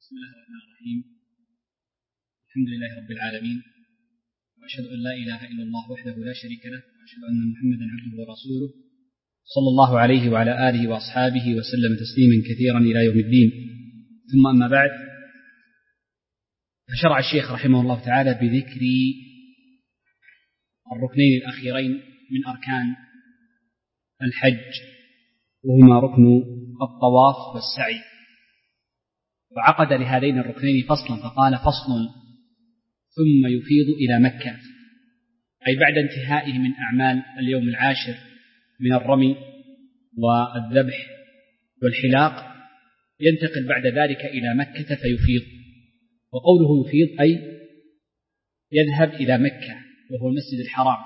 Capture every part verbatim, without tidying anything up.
بسم الله الرحمن الرحيم. الحمد لله رب العالمين، وأشهد أن لا إله إلا الله وحده لا شريك له، وأشهد أن محمدا عبده ورسوله صلى الله عليه وعلى آله وأصحابه وسلم تسليما كثيرا إلى يوم الدين. ثم أما بعد، فشرع الشيخ رحمه الله تعالى بذكر الركنين الأخيرين من أركان الحج، وهما ركن الطواف والسعي، وعقد لهذين الركنين فصلا فقال: فصل ثم يفيض إلى مكة، أي بعد انتهائه من أعمال اليوم العاشر من الرمي والذبح والحلاق ينتقل بعد ذلك إلى مكة فيفيض. وقوله يفيض أي يذهب إلى مكة وهو المسجد الحرام،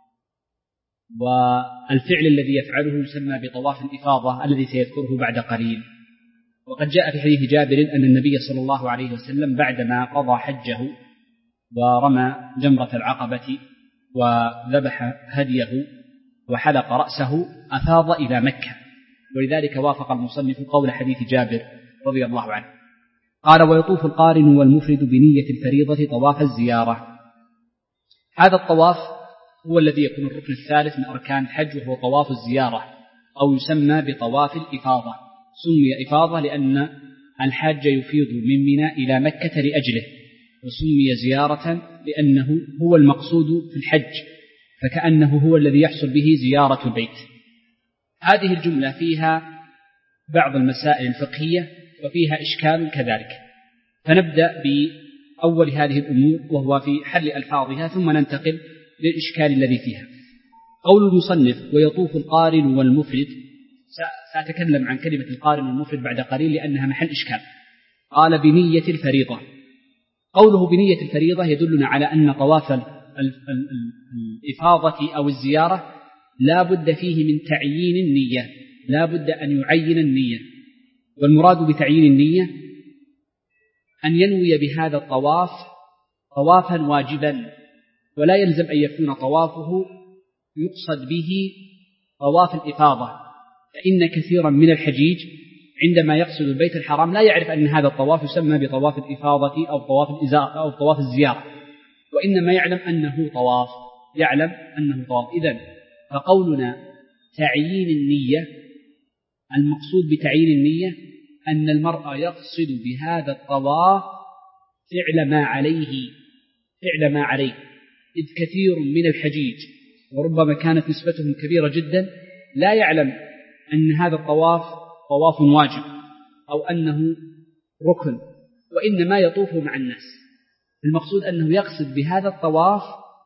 والفعل الذي يفعله يسمى بطواف الإفاضة الذي سيذكره بعد قليل. وقد جاء في حديث جابر أن النبي صلى الله عليه وسلم بعدما قضى حجه ورمى جمرة العقبة وذبح هديه وحلق رأسه أفاض إلى مكة، ولذلك وافق المصنف قول حديث جابر رضي الله عنه. قال: ويطوف القارن والمفرد بنية الفريضة طواف الزيارة. هذا الطواف هو الذي يكون الركن الثالث من أركان الحج، وهو طواف الزيارة، أو يسمى بطواف الإفاضة. سمي إفاضة لأن الحاج يفيض من منى إلى مكة لأجله، وسمي زيارة لأنه هو المقصود في الحج، فكأنه هو الذي يحصل به زيارة البيت. هذه الجملة فيها بعض المسائل الفقهية وفيها إشكال كذلك، فنبدأ بأول هذه الأمور وهو في حل ألفاظها، ثم ننتقل للإشكال الذي فيها. قول المصنف: ويطوف القارن والمفرد، سأتكلم عن كلمة القارن والمفرد بعد قليل لأنها محل إشكال. قال: بنية الفريضة. قوله بنية الفريضة يدلنا على أن طواف الإفاضة أو الزيارة لا بد فيه من تعيين النية، لا بد أن يعين النية. والمراد بتعيين النية أن ينوي بهذا الطواف طوافا واجبا، ولا يلزم أن يكون طوافه يقصد به طواف الإفاضة، فإن كثيرا من الحجيج عندما يقصد البيت الحرام لا يعرف أن هذا الطواف يسمى بطواف الإفاضة أو طواف الإزارة أو طواف الزيارة، وإنما يعلم أنه طواف، يعلم أنه طواف. إذن فقولنا تعيين النية، المقصود بتعيين النية أن المرء يقصد بهذا الطواف فعل ما عليه فعل ما عليه إذ كثير من الحجيج وربما كانت نسبتهم كبيرة جدا لا يعلم أن هذا الطواف طواف واجب أو أنه ركن، وإنما يطوف مع الناس. المقصود أنه يقصد بهذا الطواف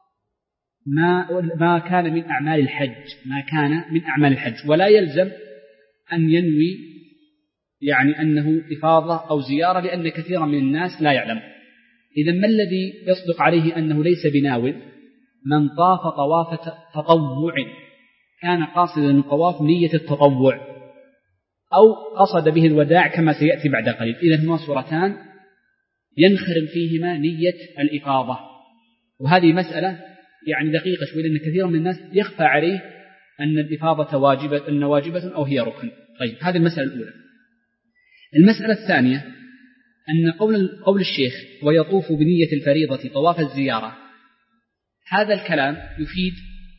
ما ما كان من أعمال الحج ما كان من أعمال الحج ولا يلزم أن ينوي يعني أنه إفاضة أو زيارة، لأن كثيرا من الناس لا يعلم. إذن ما الذي يصدق عليه أنه ليس بناو؟ من طاف طواف تطوع كان قاصدا الطواف نية التطوع، أو قصد به الوداع كما سيأتي بعد قليل. إذن هما صورتان ينخرم فيهما نية الإفاضة، وهذه مسألة يعني دقيقة شوي، لأن كثيرا من الناس يخفى عليه أن الإفاضة واجبة أن واجبة أو هي ركن. طيب، هذه المسألة الأولى. المسألة الثانية أن قول قول الشيخ: ويطوف بنية الفريضة طواف الزيارة، هذا الكلام يفيد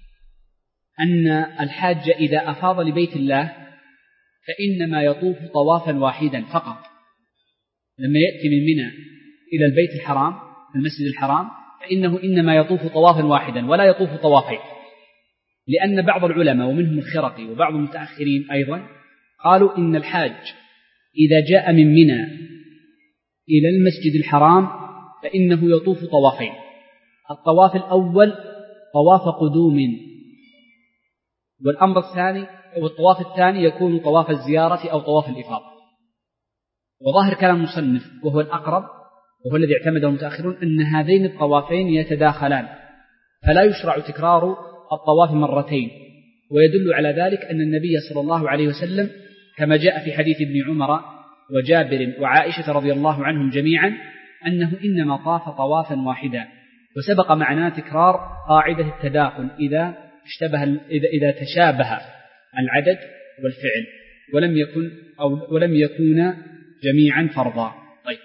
أن الحاج إذا أفاض لبيت الله فإنما يطوف طوافا واحدا فقط. لما يأتي من منى إلى البيت الحرام المسجد الحرام فإنه إنما يطوف طوافا واحدا ولا يطوف طوافين، لأن بعض العلماء ومنهم الخرقي وبعض المتأخرين أيضا قالوا إن الحاج إذا جاء من منى إلى المسجد الحرام فإنه يطوف طوافين. الطواف الأول طواف قدوم، والأمر الثاني والطواف الثاني يكون طواف الزيارة أو طواف الإفاضة. وظاهر كلام المصنف وهو الأقرب وهو الذي اعتمده المتأخرون أن هذين الطوافين يتداخلان، فلا يشرع تكرار الطواف مرتين. ويدل على ذلك أن النبي صلى الله عليه وسلم كما جاء في حديث ابن عمر وجابر وعائشة رضي الله عنهم جميعا أنه إنما طاف طوافا واحدا. وسبق معنا تكرار قاعدة التداخل إذا اشتبه إذا إذا تشابه العدد والفعل ولم يكن أو ولم يكون جميعا فرضا. طيب،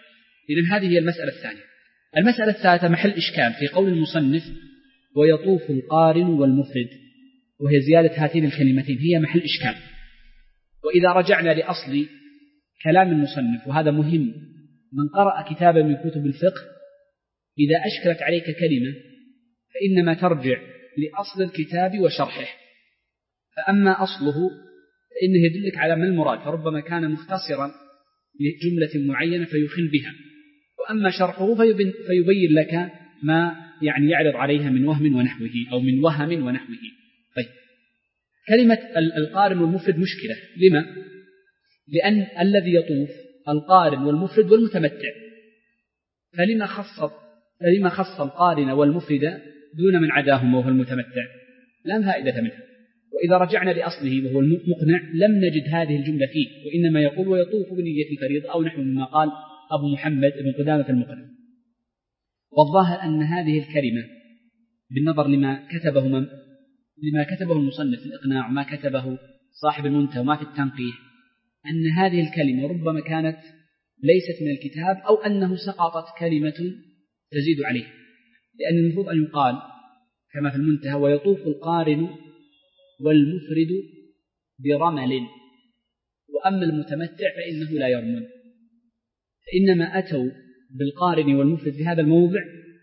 إذن هذه هي المسألة الثانية. المسألة الثالثة محل إشكال في قول المصنف ويطوف القارن والمفرد، وهي زيادة هاتين الكلمتين، هي محل إشكال. وإذا رجعنا لأصل كلام المصنف، وهذا مهم، من قرأ كتابا من كتب الفقه إذا أشكلت عليك كلمة فإنما ترجع لأصل الكتاب وشرحه، فأما أصله فإنه يدلك على ما المراد، فربما كان مختصرا لجملة معينة فيخل بها، وأما شرحه فيبين, فيبين لك ما يعني يعرض عليها من وهم ونحوه أو من وهم ونحوه. طيب، كلمة القارن والمفرد مشكلة. لما؟ لأن الذي يطوف القارن والمفرد والمتمتع، فلما خص فلما خص القارن والمفرد دون من عداهم وهو المتمتع؟ لا فائدة منها. وإذا رجعنا لأصله وهو المقنع لم نجد هذه الجملة فيه، وإنما يقول ويطوف بنية الفريضة أو نحو مما قال أبو محمد بن قدامة المقنع. والظاهر أن هذه الكلمة بالنظر لما كتبه من لما كتبه المصنف في الإقناع وما كتبه صاحب المنتهى وما في التنقيح، أن هذه الكلمة ربما كانت ليست من الكتاب، أو أنه سقطت كلمة تزيد عليه، لأن المفروض أن يقال كما في المنتهى ويطوف القارن والمفرد برمل، وأما المتمتع فإنه لا يرمل. فإنما أتوا بالقارن والمفرد في هذا الموضع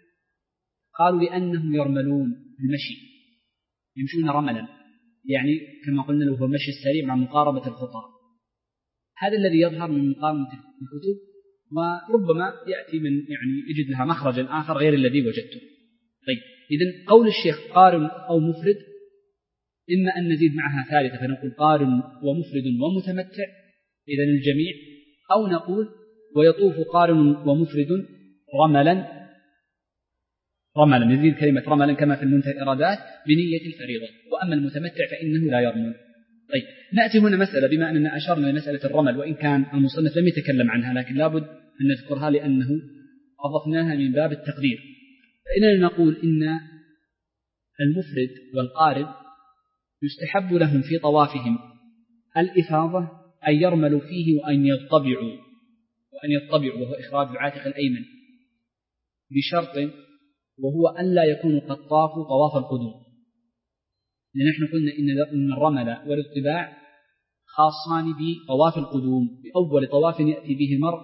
قالوا لأنهم يرملون المشي، يمشون رملا، يعني كما قلنا له هو المشي السريع مع مقاربة الخطى. هذا الذي يظهر من مقارنة الكتب، وربما يأتي من يعني يجد لها مخرجا آخر غير الذي وجدته. طيب، إذن قول الشيخ قارن أو مفرد إما أن نزيد معها ثالثة فنقول قارن ومفرد ومتمتع إذن الجميع، أو نقول ويطوف قارن ومفرد رملا رملا نزيد كلمة رملا كما في المنتهى الإرادات بنية الفريضة، وأما المتمتع فإنه لا يرمل. طيب، نأتي هنا مسألة، بما أننا أشرنا لمسألة الرمل وإن كان المصنف لم يتكلم عنها، لكن لابد أن نذكرها لأنه أضفناها من باب التقدير. فإننا نقول إن المفرد والقارن يستحب لهم في طوافهم الإفاضة أن يرملوا فيه وأن يطبعوا وأن يطبعوا وهو إخراج العاتق الأيمن، بشرط وهو أن لا يكونوا قد طافوا طواف القدوم، لأن نحن قلنا إن الرمل والاطباع خاصان بطواف القدوم، بأول طواف يأتي به المرء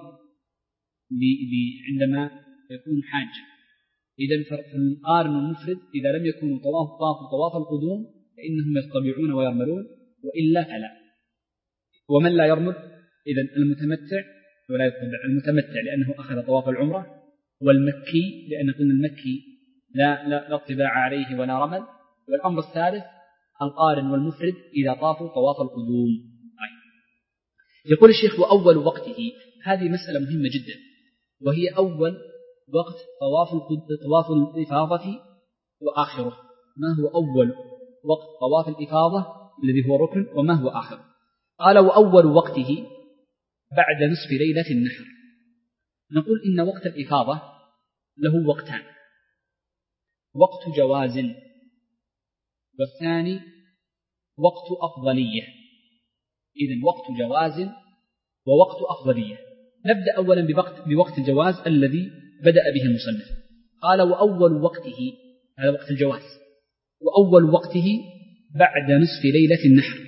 عندما يكون حاجا. إذن فالقارن والمفرد إذا لم يكونوا طافوا طواف القدوم فإنهم يطبعون ويرملون، وإلا فلا. ومن لا يرمل إذن المتمتع ولا يطبع، المتمتع لأنه أخذ طواف العمرة، والمكي لأن قلنا المكي لا لا لا طباع عليه ولا رمل. والأمر الثالث القارن والمفرد إذا طافوا طواف القدوم. يقول الشيخ وأول وقته، هذه مسألة مهمة جدا، وهي أول وقت طواف طواف الإفاضة وآخره. ما هو أول وقت طواف الإفاضة الذي هو ركن، وما هو آخر؟ قال وأول وقته بعد نصف ليلة النحر. نقول إن وقت الإفاضة له وقتان، وقت جواز والثاني وقت أفضلية. إذن وقت جواز ووقت أفضلية. نبدأ أولا بوقت, بوقت الجواز الذي بدأ به المصنف. قال وأول وقته، هذا وقت الجواز، وأول وقته بعد نصف ليلة النحر.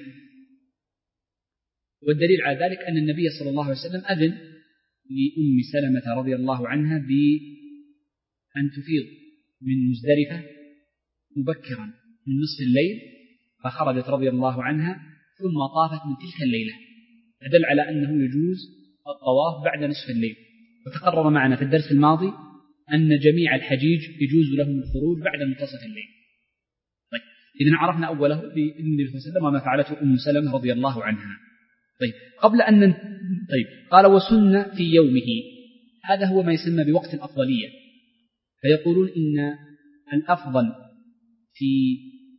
والدليل على ذلك أن النبي صلى الله عليه وسلم أذن لأم سلمة رضي الله عنها بأن تفيض من مزدلفة مبكرا من نصف الليل، فخرجت رضي الله عنها ثم طافت من تلك الليلة، فدل على أنه يجوز الطواف بعد نصف الليل. وتقرر معنا في الدرس الماضي أن جميع الحجيج يجوز لهم الخروج بعد منتصف الليل. طيب، إذن عرفنا أوله بإذن النبي صلى الله عليه وسلم وما فعلته أم سلمة رضي الله عنها. طيب، قبل أن ن... طيب قال وسن في يومه، هذا هو ما يسمى بوقت الأفضلية. فيقولون إن الأفضل في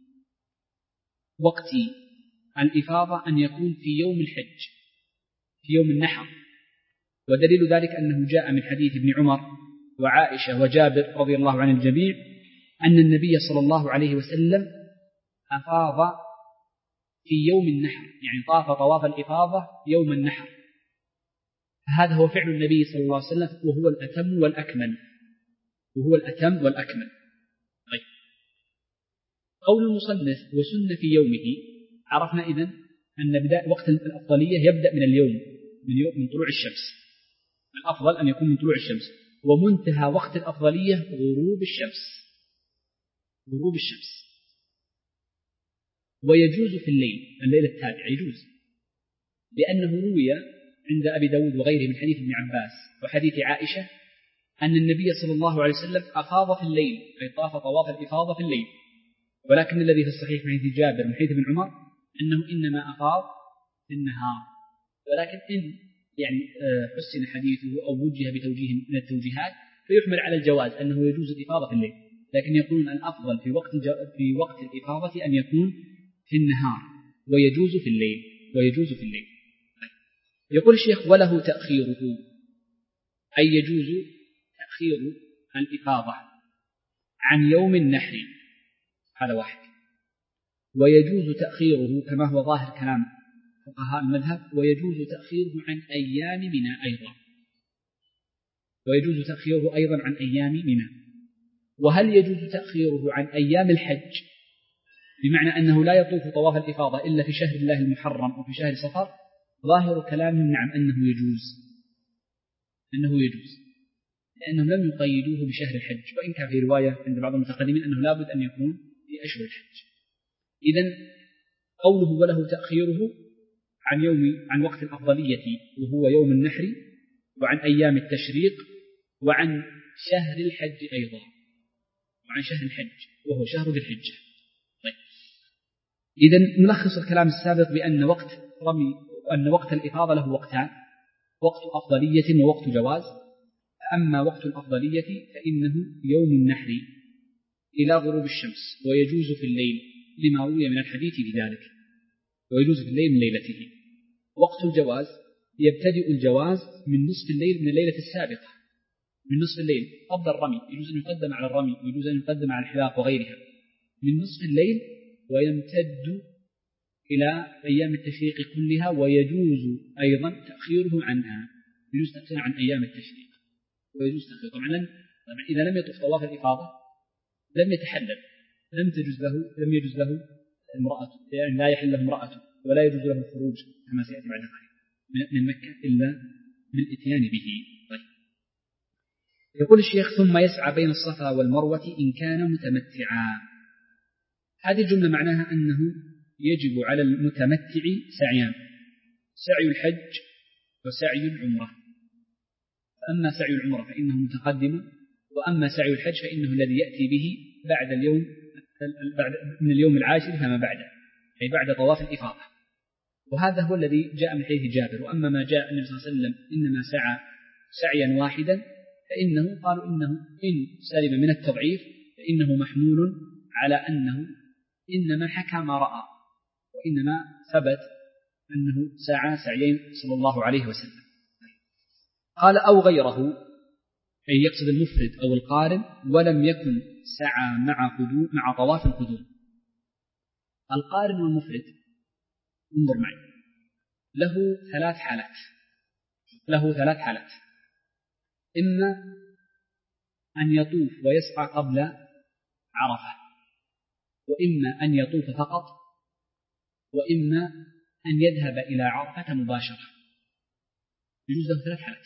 وقت الإفاضة أن يكون في يوم الحج، في يوم النحر. ودليل ذلك أنه جاء من حديث ابن عمر وعائشة وجابر رضي الله عن الجميع أن النبي صلى الله عليه وسلم أفاض في يوم النحر، يعني طاف طواف الإفاضة يوم النحر. هذا هو فعل النبي صلى الله عليه وسلم، وهو الأتم والأكمل وهو الأتم والأكمل. طيب، قول المصنف وسن في يومه، عرفنا إذن أن بداية وقت الأفضلية يبدأ من اليوم، من يوم من طلوع الشمس، الأفضل أن يكون من طلوع الشمس، ومنتهى وقت الأفضلية غروب الشمس، غروب الشمس. ويجوز في الليل، الليل التابع يجوز، لأنه روي عند أبي داود وغيره من حديث ابن عباس وحديث عائشة أن النبي صلى الله عليه وسلم أفاض في الليل، أي طاف طواف الإفاضة في الليل. ولكن الذي في الصحيح من حديث جابر من حديث ابن عمر أنه إنما أفاض في النهار. ولكن إن يعني حسن حديثه أو وجه بتوجيه من التوجيهات فيحمل على الجواز أنه يجوز الإفاضة في الليل، لكن يقولون الأفضل في وقت في وقت الإفاضة أن يكون في النهار، ويجوز في الليل، ويجوز في الليل. يقول الشيخ وله تأخيره، أي يجوز تأخير الإفاضة عن يوم النحر، هذا واحد. ويجوز تأخيره كما هو ظاهر كلام فقهاء المذهب، ويجوز تأخيره عن أيام منى أيضا، ويجوز تأخيره أيضا عن أيام منى. وهل يجوز تأخيره عن أيام الحج، بمعنى أنه لا يطوف طواف الإفاضة إلا في شهر الله المحرم أو في شهر صفر؟ ظاهر كلامهم نعم أنه يجوز، أنه يجوز، لأنهم لم يقيدوه بشهر الحج، وإن كان في رواية عند بعض المتقدمين أنه لابد أن يكون في أشهر الحج. إذن قوله وله تأخيره عن يوم عن وقت الأفضلية وهو يوم النحر، وعن أيام التشريق، وعن شهر الحج أيضا، وعن شهر الحج وهو شهر ذي الحجة. طيب، إذن نلخص الكلام السابق بأن وقت رمي أن وقت الإفاضة له وقتان، وقت أفضلية ووقت جواز. أما وقت الأفضلية فإنه يوم النحر إلى غروب الشمس، ويجوز في الليل لما روي من الحديث بذلك، ويجوز في الليل من ليلته. وقت الجواز يبتدئ الجواز من نصف الليل من الليلة السابقة، من نصف الليل قبل الرمي، يجوز أن يقدم على الرمي، ويجوز أن يقدم على الحلاق وغيرها، من نصف الليل، ويمتد إلى أيام التشريق كلها. ويجوز أيضا تأخيره عنها، يجوز تأخيره عن أيام التشريق، ويجوز تأخيره طبعا لن طبعا إذا لم يطف طواف الإفاضة لم يتحلل، لم تجوز له لم يجوز له امرأة، يعني لا يحل له امرأة، ولا يجوز له الخروج كما سيأتي بعد قليل من مكة إلا بالإتيان به. طيب، يقول الشيخ ثم يسعى بين الصفا والمروة إن كان متمتعا. هذه الجملة معناها أنه يجب على المتمتع سعيان، سعي الحج وسعي العمرة. فأما سعي العمرة فإنه متقدم، وأما سعي الحج فإنه الذي يأتي به بعد اليوم بعد من اليوم العاشر فما بعده، أي بعد طواف الإفاضة. وهذا هو الذي جاء من حديث جابر. وأما ما جاء النبي صلى الله عليه وسلم إنما سعى سعيا واحدا، فإنه قالوا إنه إن سلم من التضعيف فإنه محمول على أنه إنما حكى ما رأى، وإنما ثبت أنه سعى سعيين صلى الله عليه وسلم. قال أو غيره، أي يقصد المفرد أو القارن، ولم يكن سعى مع قدوم مع طواف القدوم. القارن والمفرد انظر معي له ثلاث حالات، له ثلاث حالات: إما أن يطوف ويسعى قبل عرفة، وإما أن يطوف فقط، وإما أن يذهب إلى عرفة مباشرة. يجوز له ثلاث حالات،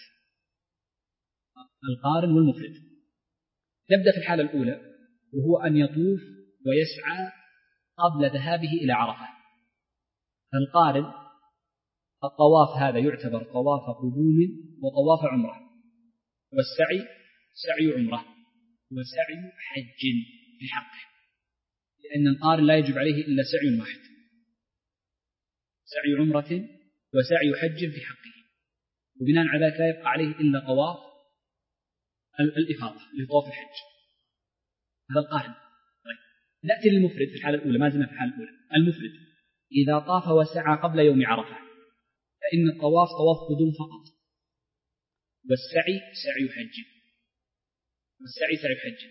القارن والمفرد. نبدأ في الحالة الأولى، وهو أن يطوف ويسعى قبل ذهابه إلى عرفة. فالقارن الطواف هذا يعتبر طواف قدوم وطواف عمرة، والسعي سعي عمرة وسعي حج في حقه، لأن القارن لا يجب عليه إلا سعي واحد، سعي عمرة وسعي حج في حقه، وبناء على ذلك لا يبقى عليه إلا طواف الإفاضة لطواف الحج. هذا القارن. طيب، نأتي للمفرد في الحالة الأولى، ما زلنا في الحالة الأولى. المفرد إذا طاف وسعى قبل يوم عرفة فإن الطواف طواف قدوم فقط، والسعي سعي حج، والسعي سعي حج،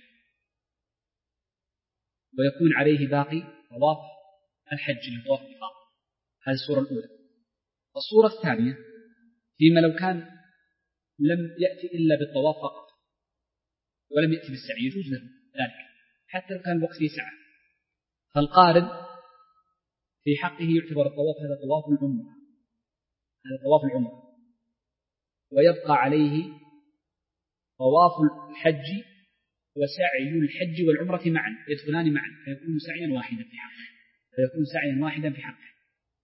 ويكون عليه باقي طواف الحج لطواف الإفاضة. هذه الصورة الأولى. الصورة الثانية فيما لو كان لم يأتي إلا بالطواف فقط ولم يأتي بالسعي يجوز له ذلك حتى لو كان الوقت فيه سعة. فالقارن في حقه يعتبر الطواف هذا طواف العمرة، هذا طواف العمرة، ويبقى عليه طواف الحج وسعي الحج والعمرة معا يدخلان معا فيكون سعيا واحدا في حقه فيكون سعيا واحدا في حقه.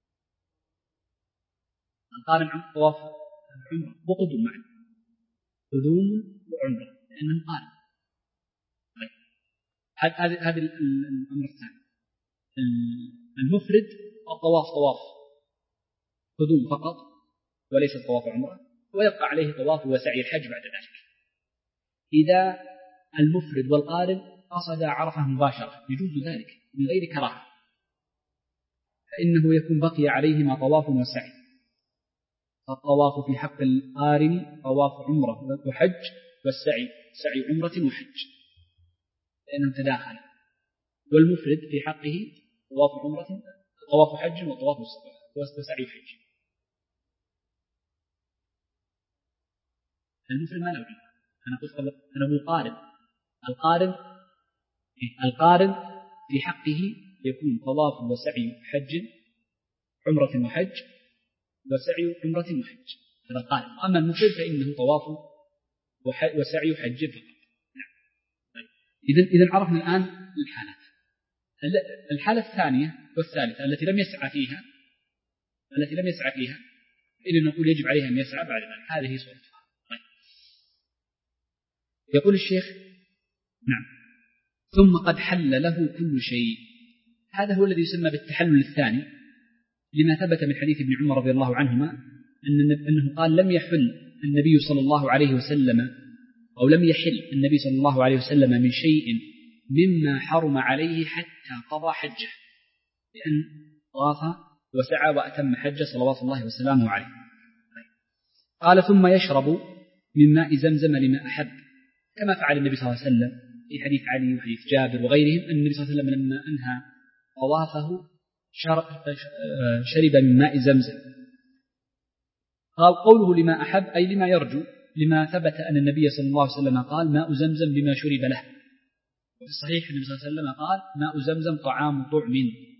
القارن طواف العمرة وقدوم معا، قدوم وعمرة لأنه قارن. طيب هذا هذا الأمر الثاني. المفرد الطواف طواف قدوم فقط وليس طواف عمرة، ويبقى عليه طواف وسعي الحج بعد ذلك. إذا المفرد والقارن قصد عرفة مباشرة يجوز ذلك من غير كراهة، فإنه يكون بقي عليهما طواف وسعي. الطواف في حق القارن طواف عمرة وحج، والسعي سعي عمرة وحج لأنهم تداخل. والمفرد في حقه طواف عمرة طواف حج وطواف وسعي حج. المفرد ما له عمرة. أنا قلت أنا أقول قارن. القارن القارن في حقه يكون طواف وسعي حج عمرة وحج وسعي عمرة وحج، هذا القارن. أما المفرد فإنه طواف وسعي حج فقط. إذن إذن عرفنا الآن الحالات. الحالة الثانية والثالثة التي لم يسعى فيها التي لم يسعى فيها إذن نقول يجب عليها أن يسعى بعد ذلك. هذه صورتها. طيب. يقول الشيخ نعم ثم قد حل له كل شيء. هذا هو الذي يسمى بالتحلل الثاني، لما ثبت من حديث ابن عمر رضي الله عنهما أنه قال لم يحل النبي صلى الله عليه وسلم أو لم يحل النبي صلى الله عليه وسلم من شيء مما حرم عليه حتى قضى حجه، لأن طاف وسعى وأتم حجه صلوات الله وسلامه عليه. قال ثم يشرب من ماء زمزم لما أحب، كما فعل النبي صلى الله عليه وسلم في حديث علي وحديث جابر وغيرهم أن النبي صلى الله عليه وسلم لما أنهى طوافه شرب من ماء زمزم. قال قوله لما أحب أي لما يرجو، لما ثبت أن النبي صلى الله عليه وسلم قال ماء زمزم لما شرب له. وفي الصحيح النبي صلى الله عليه وسلم قال ماء زمزم طعام طعم،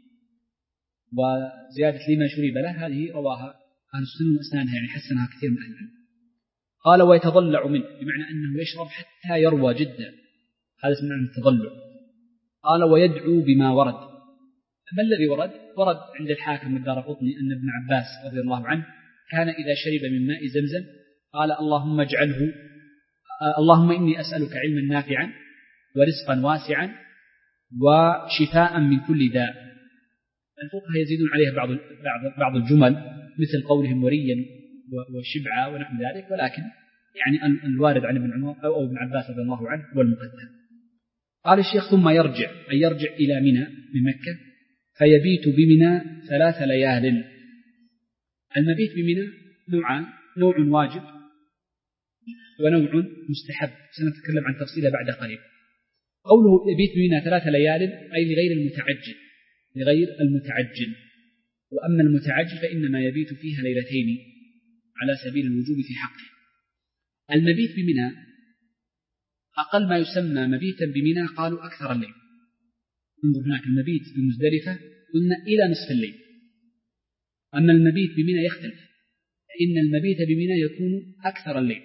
وزيادة لما شرب له هذه رواها أهل السنة وأسنانها، يعني حسنها كثير من أهل العلم. قال ويتضلع منه بمعنى أنه يشرب حتى يروى جدا، هذا اسمه معنى التضلع. قال ويدعو بما ورد. ما الذي ورد؟ ورد عند الحاكم الدارقطني أن ابن عباس رضي الله عنه كان إذا شرب من ماء زمزم قال اللهم اجعله اللهم إني أسألك علما نافعا ورزقا واسعا وشفاء من كل داء. الفقهاء يزيدون عليها بعض بعض الجمل مثل قولهم وريا وشبعا ونحو ذلك، ولكن يعني الوارد عن ابن عمر أو ابن عباس رضي الله عنه هو المقدم. قال الشيخ ثم يرجع أي يرجع إلى منى من مكة فيبيت بمنى ثلاث ليال. المبيت بمنى نوعان، نوع واجب ونوع مستحب، سنتكلم عن تفصيله بعد قليل. قوله يبيت بمنى ثلاث ليال أي لغير المتعجل لغير المتعجل وأما المتعجل فإنما يبيت فيها ليلتين على سبيل الوجوب في حقه. المبيت بمنى أقل ما يسمى مبيتا بمنى قالوا أكثر الليل. انظر هناك المبيت بمزدلفة قلنا إلى نصف الليل، أما المبيت بمنى يختلف، فإن المبيت بمنى يكون أكثر الليل.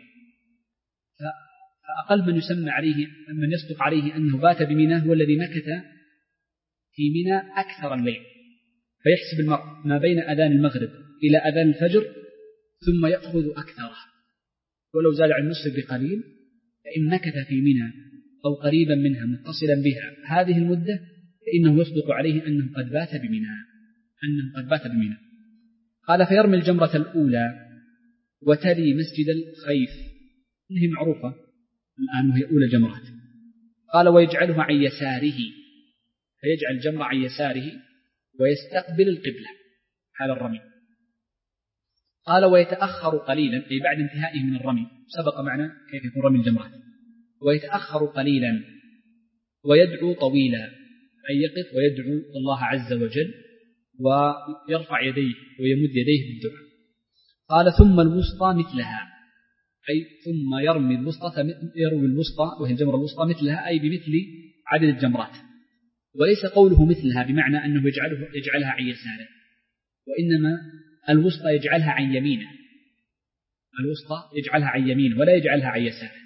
فأقل من يسمى عليه من يصدق عليه أنه بات بمنى هو الذي مكث في منى أكثر الليل، فيحسب المرء ما بين أذان المغرب إلى أذان الفجر ثم يأخذ أكثره، ولو زاد عن نصف بقليل فإن مكث في منى أو قريبا منها متصلا بها هذه المدة فإنه يصدق عليه أنه قد بات بمنى أنه قد بات بمنى. قال فيرمي الجمرة الأولى وتلي مسجد الخيف، هي معروفة الآن وهي أولى جمرات. قال ويجعلها عن يساره، فيجعل الجمرة عن يساره ويستقبل القبلة حال الرمي. قال ويتأخر قليلا أي بعد انتهائه من الرمي، سبق معنا كيف يكون رمي الجمرات. ويتأخر قليلا ويدعو طويلا أي يقف ويدعو الله عز وجل ويرفع يديه ويمد يديه بالدعاء. قال ثم الوسطى مثلها أي ثم يرمي الوسطى يروي الوسطى وهي الجمرة الوسطى مثلها أي بمثل عدد الجمرات، وليس قوله مثلها بمعنى أنه يجعله يجعلها عن يساره، وإنما الوسطى يجعلها عن يمينه، الوسطى يجعلها عن يمينه ولا يجعلها عن يساره.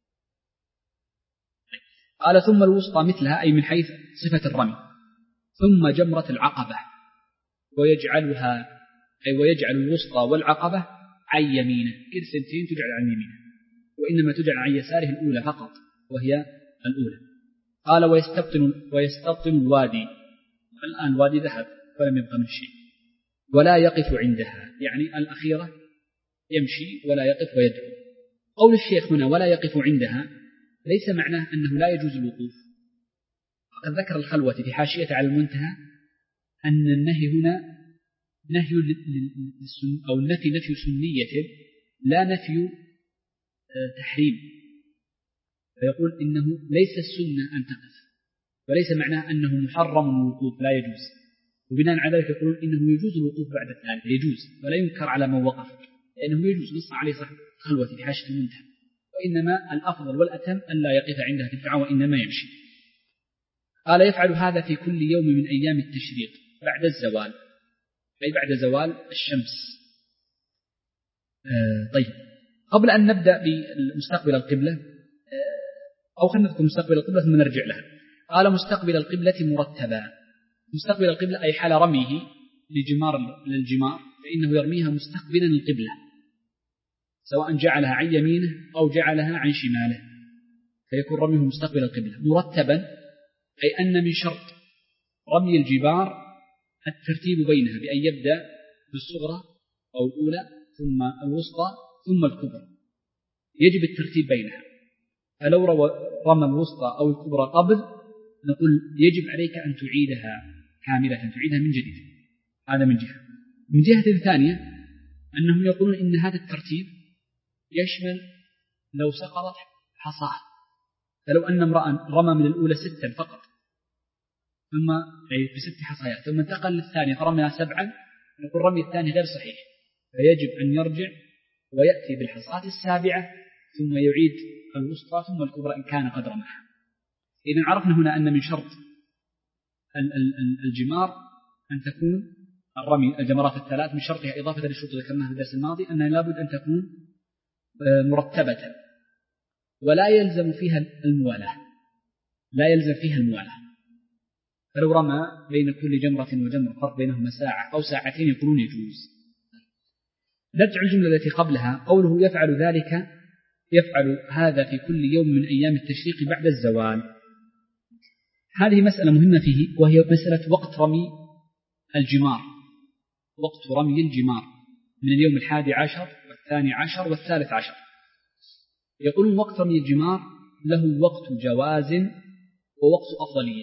قال ثم الوسطى مثلها أي من حيث صفة الرمي، ثم جمرة العقبة ويجعلها أي ويجعل الوسطى والعقبة عن يمينه، كل سنتين تجعل عن يمينه، وإنما تجعل عن يساره الأولى فقط وهي الأولى. قال ويستبطن, ويستبطن الوادي، الآن الوادي ذهب فلم يبقى من شيء، ولا يقف عندها، يعني الأخيرة يمشي ولا يقف ويدعو. قول الشيخ هنا ولا يقف عندها ليس معناه أنه لا يجوز الوقوف، وقد ذكر الخلوة في حاشية على المنتهى أن النهي هنا نهي أو النفي نفي سنية لا نفي تحريم، فيقول إنه ليس السنة أن تقف، وليس معناه أنه محرم الوقوف لا يجوز، وبناء على ذلك يقول إنه يجوز الوقوف بعد الثالثة، يجوز ولا ينكر على من وقف، لأنه يجوز نص عليه صاحب الخلوة في حاشية المنتهى، وإنما الأفضل والأتم أن لا يقف عندها تدفع وإنما يمشي. قال يفعل هذا في كل يوم من أيام التشريق بعد الزوال، أي بعد زوال الشمس. آه طيب، قبل أن نبدأ بمستقبل القبلة آه أو خلينا نذكر مستقبل القبلة ثم نرجع لها. قال مستقبل القبلة مرتبا، مستقبل القبلة أي حال رميه لجمار للجمار فإنه يرميها مستقبلا القبلة، سواء جعلها عن يمينه أو جعلها عن شماله، فيكون رميه مستقبل القبلة. مرتبا أي أن من شرط رمي الجبار الترتيب بينها بأن يبدأ بالصغرى أو الأولى ثم الوسطى ثم الكبرى، يجب الترتيب بينها. فلو رمى الوسطى أو الكبرى قبل نقول يجب عليك أن تعيدها كاملة، تعيدها من جديد. هذا من جهة. من جهة ثانية أنهم يقولون إن هذا الترتيب يشمل لو سقطت حصاه، فلو أن امرأ رمى من الأولى ستا فقط ثم أي بست حصيات ثم انتقل للثانية فرمى سبعا نقول رمي الثاني غير صحيح، فيجب أن يرجع ويأتي بالحصاة السابعة ثم يعيد الوسطى ثم الكبرى إن كان قد رماها. إذن عرفنا هنا أن من شرط الجمار أن تكون الرمي الجمرات الثلاث من شرطها إضافة للشروط ذكرناها في الدرس الماضي أنها لابد أن تكون مرتبة ولا يلزم فيها الموالاة، لا يلزم فيها الموالاة. فلو رمى بين كل جمرة وجمرة فرق بينهما ساعة أو ساعتين يقولون يجوز. نرجع الجملة التي قبلها، قوله يفعل ذلك يفعل هذا في كل يوم من أيام التشريق بعد الزوال. هذه مسألة مهمة فيه، وهي مسألة وقت رمي الجمار، وقت رمي الجمار من اليوم الحادي عشر والثاني عشر والثالث عشر. يقولون وقت رمي الجمار له وقت جواز ووقت أفضلية.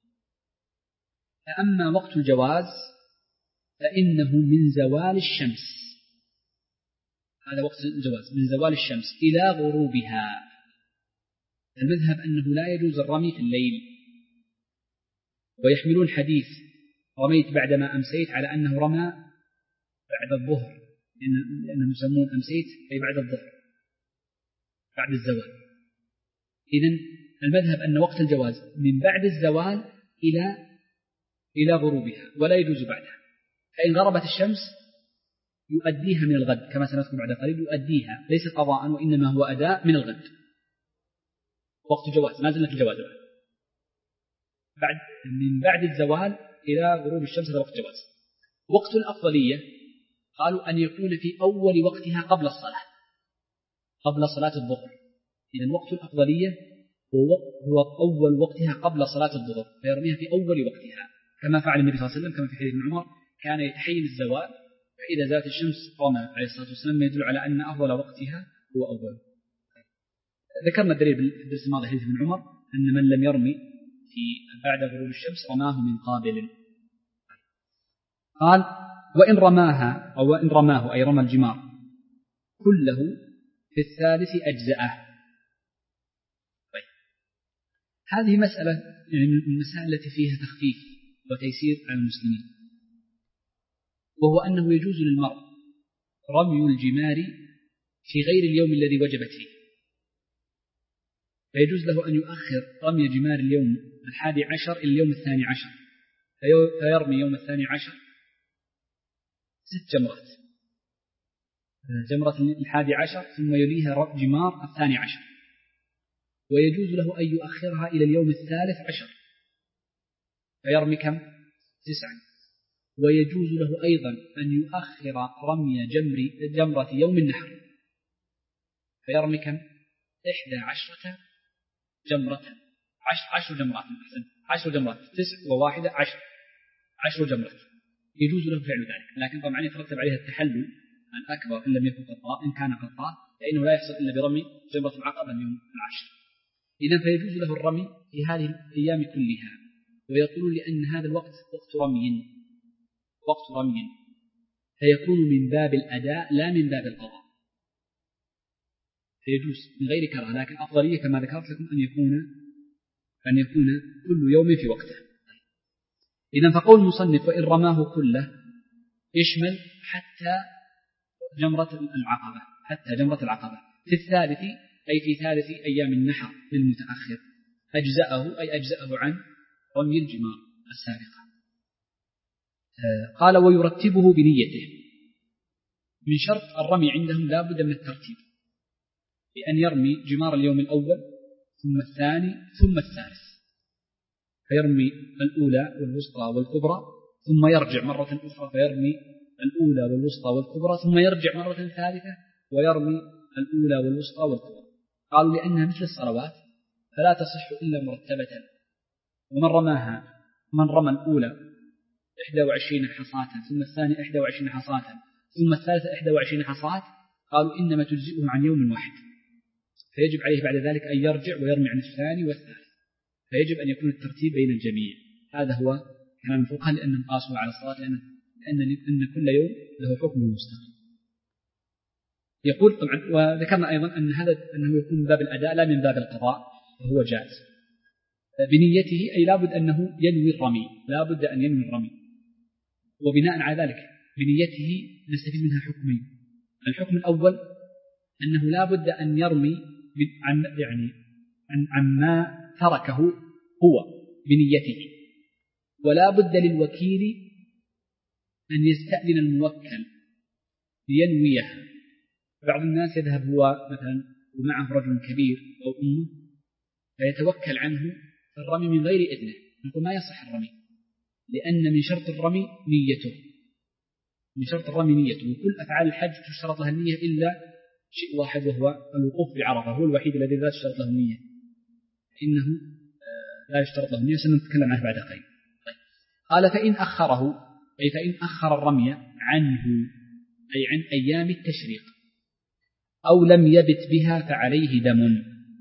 فأما وقت الجواز فإنه من زوال الشمس، هذا وقت الجواز من زوال الشمس إلى غروبها. المذهب أنه لا يجوز الرمي في الليل، ويحملون حديث رميت بعدما أمسيت على أنه رمى بعد الظهر، لأنهم يسمون أمسيت أي بعد الظهر بعد الزوال. إذن المذهب أن وقت الجواز من بعد الزوال إلى إلى غروبها ولا يجوز بعدها. فإن غربت الشمس يؤديها من الغد كما سنذكر بعد قليل، يؤديها ليس قضاء وإنما هو أداء من الغد. وقت جواز ما زلنا في الجواز بعد من بعد الزوال إلى غروب الشمس، هذا وقت جواز. وقت الأفضلية قالوا أن يكون في أول وقتها قبل الصلاة، قبل صلاة الظهر. إذن وقت الأفضلية هو أول وقتها قبل صلاة الظهر، فيرميها في أول وقتها كما فعل النبي صلى الله عليه وسلم، كما في حديث ابن عمر كان يتحين الزوال فإذا زالت الشمس رمى عليه الصلاة والسلام، يدل على أن أفضل وقتها هو أول. ذكرنا الدليل في الدرس الماضي حديث ابن عمر أن من لم يرمي في بعد غروب الشمس رماه من قابل. قال وإن رماها أو وإن رماه أي رمى الجمار كله في الثالث أجزأه. طيب. هذه مسألة يعني من المسائل التي فيها تخفيف وتيسير على المسلمين، وهو أنه يجوز للمرء رمي الجمار في غير اليوم الذي وجبت فيه، فيجوز له أن يؤخر رمي جمار اليوم الحادي عشر إلى اليوم الثاني عشر، فيرمي يوم الثاني عشر ست جمرات، جمرة الحادي عشر ثم يليها جمار الثاني عشر، ويجوز له أن يؤخرها إلى اليوم الثالث عشر فيرمي كم؟ تسعا. ويجوز له أيضا أن يؤخر رمي جمر جمرة يوم النحر فيرمي كم؟ إحدى عشرة جمرة، عشر, عشر جمرات عشر جمرات تسع وواحدة عشر عشر جمرات، يجوز له فعل ذلك، لكن طبعا يترتب عليها التحلل الأكبر إن لم يكن قطاء، إن كان قطاء فإنه لا يحصل إلا برمي جمرة العقبة اليوم العاشر. إذن فيجوز له الرمي في هذه الأيام كلها، ويقول لأن هذا الوقت وقت رمي وقت رمي فيكون من باب الأداء لا من باب القضاء، فيجوز من غير كراهة، لكن أفضلية كما ذكرت لكم أن يكون أن يكون كل يوم في وقته. إذن فقول المصنف وإن رماه كله يشمل حتى جمرة العقبة، حتى جمرة العقبة في الثالث أي في ثالث أيام النحر للمتأخر أجزأه أي أجزأه عن رمي الجمار السابقة. قال ويرتبه بنيته، من شرط الرمي عندهم لا بد من الترتيب، بأن يرمي جمار اليوم الأول ثم الثاني ثم الثالث، فيرمي الأولى والوسطى والكبرى ثم يرجع مرة أخرى فيرمي الأولى والوسطى والكبرى ثم يرجع مرة ثالثة ويرمي الأولى والوسطى والكبرى. قالوا لأنها مثل الصلوات فلا تصح إلا مرتبة، ومن رماها من رمى الأولى إحدى وعشرين حصاة ثم الثاني إحدى وعشرين حصاة ثم الثالثة إحدى وعشرين حصاة قالوا إنما تجزئه عن يوم واحد، فيجب عليه بعد ذلك أن يرجع ويرمي عن الثاني والثالث، فيجب أن يكون الترتيب بين الجميع. هذا هو كلام الفقهاء لأنهم قاسوا على الصلاة لأن, لأن, لأن كل يوم له حكم مستقل. يقول طبعا وذكرنا أيضا أن هذا أنه يكون من باب الأداء لا من باب القضاء وهو جائز بنيته، أي لابد أنه ينوي الرمي، لابد أن ينوي الرمي، وبناء على ذلك بنيته نستفيد منها حكمين. الحكم الأول أنه لابد أن يرمي عن يعني عن, عن ما تركه هو بنيته، ولا بد للوكيل أن يستأذن الموكل لينويها. بعض الناس يذهب هو مثلا ومعه رجل كبير أو أمه فيتوكل عنه الرمي من غير إذنه، نقول ما يصح الرمي، لأن من شرط الرمي نيته، من شرط الرمي نيته، وكل أفعال الحج تشترط لها النية إلا شيء واحد وهو الوقوف بعرفة، هو الوحيد الذي لا تشترط له النية، إنه لا يشترط له النية، سنتكلم عنه بعد قليل. طيب. قال فإن أخره أي فإن أخر الرمي عنه أي عن أيام التشريق أو لم يبت بها فعليه دم.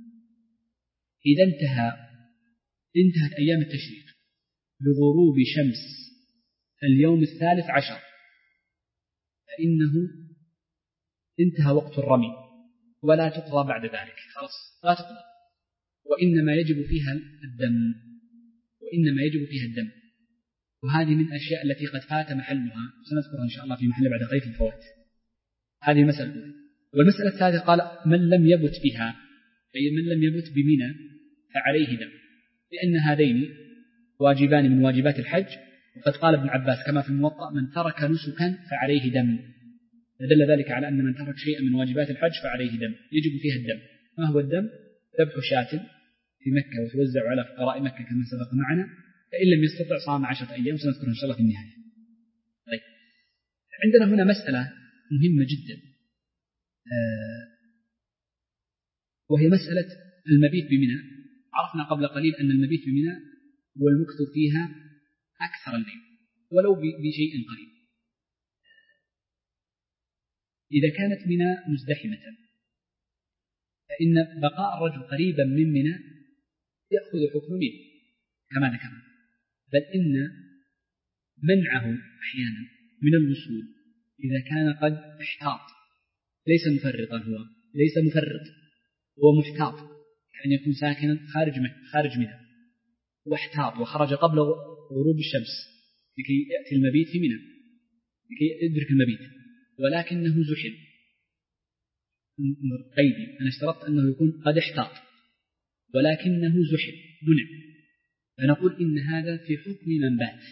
إذا انتهى انتهت أيام التشريق بغروب شمس اليوم الثالث عشر فإنه انتهى وقت الرمي ولا تقضى بعد ذلك، خلاص لا تقضى، وإنما يجب فيها الدم، وإنما يجب فيها الدم. وهذه من الأشياء التي قد فات محلها، سنذكرها إن شاء الله في محل بعد قليل في الفوات. هذه المسألة الأولى. والمسألة الثالثة قال من لم يبت بها أي من لم يبت بمنى فعليه دم، لأن هذين واجبان من واجبات الحج، وقد قال ابن عباس كما في الموطأ من ترك نسكا فعليه دم، فدل ذلك على أن من ترك شيئا من واجبات الحج فعليه دم يجب فيها الدم. ما هو الدم؟ ذبح شاة في مكة وتوزع على فقراء مكة كما سبق معنا، فإن لم يستطع صام عشرة أيام، سنذكرها إن شاء الله في النهاية. طيب. عندنا هنا مسألة مهمة جدا وهي مسألة المبيت بمنى. عرفنا قبل قليل أن المبيت بمنى هو المكث فيها أكثر الليل ولو بشيء قليل. إذا كانت منى مزدحمة فإن بقاء الرجل قريبا من منى يأخذ حكم منه كما ذكرنا، بل إن منعه أحيانا من الوصول إذا كان قد احتاط، ليس مفرطا، هو ليس مفرط، هو محتاط، يعني يكون ساكنا خارج خارج منى واحتاط وخرج قبل غروب الشمس لكي يأتي المبيت في منى، لكي يدرك المبيت، ولكنه زحل قيدي، أنا اشترطت أنه يكون قد احتاط ولكنه زحف منع، فنقول إن هذا في حكم من بات،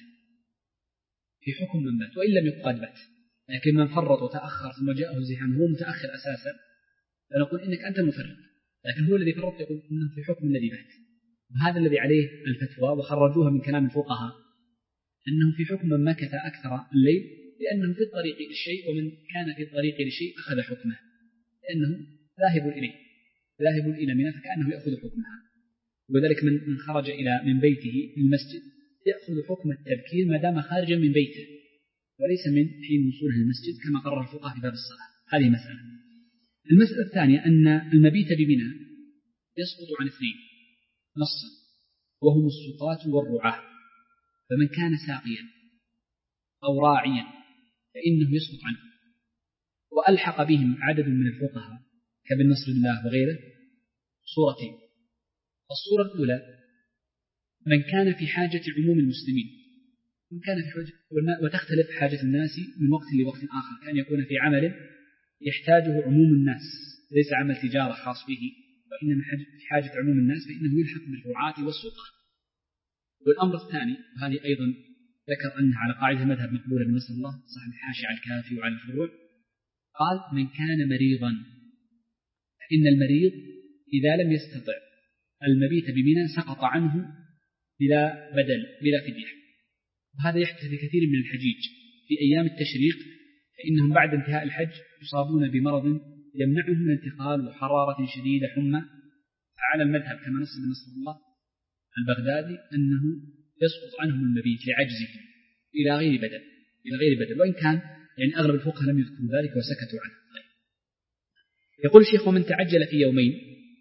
في حكم من بات وإن لم يقد بات، لكن من فرط وتأخر ثم جاءه الزحام هو متأخر أساسا، فنقول إنك أنت المفرط، لكن هو الذي فرط يقول إنه في حكم الذي بات. وهذا الذي عليه الفتوى وخرجوها من كلام الفقهاء أنه في حكم من مكث أكثر الليل، لأنه في الطريق للشيء، ومن كان في الطريق لشيء أخذ حكمه، لأنه ذاهب إليه، ذاهب إلى منى فكأنه يأخذ حكمها. وذلك من خرج إلى من بيته المسجد يأخذ حكم التبكير ما دام خارجا من بيته وليس من حين وصوله المسجد كما قرر الفقهاء في باب الصلاة. هذه مسألة. المسألة الثانية أن المبيت بمنى يسقط عن اثنين نصا، وهم السقاة والرعاة، فمن كان ساقيا أو راعيا فإنه يسقط عنه. وألحق بهم عدد من الفقهاء كابن نصر الله وغيره صورتين. الصورة الأولى من كان في حاجة عموم المسلمين، من كان في حاجة، وتختلف حاجة الناس من وقت لوقت آخر، كان يكون في عمل يحتاجه عموم الناس ليس عمل تجارة خاص به، وإنما في حاجة عموم الناس فإنه يلحق بالرعاة والسلطان. والأمر الثاني، وهذه أيضا ذكر أنها على قاعدة المذهب مقبولة بن نصر الله صاحب الحاشية على الكافي وعلى الفروع، قال من كان مريضا، فإن المريض إذا لم يستطع المبيت بمنى سقط عنه بلا بدل بلا فدية. وهذا يحدث لكثير من الحجيج في أيام التشريق، فإنهم بعد انتهاء الحج يصابون بمرض يمنعهم من الانتقال وحرارة شديدة حمى، فعلى المذهب كما نص بن نصر الله البغدادي أنه يسقط عنهم المبيت لعجزهم إلى غير بدل إلى غير بدل وإن كان يعني أغلب الفقهاء لم يذكروا ذلك وسكتوا عنه. طيب. يقول الشيخ ومن تعجل في يومين،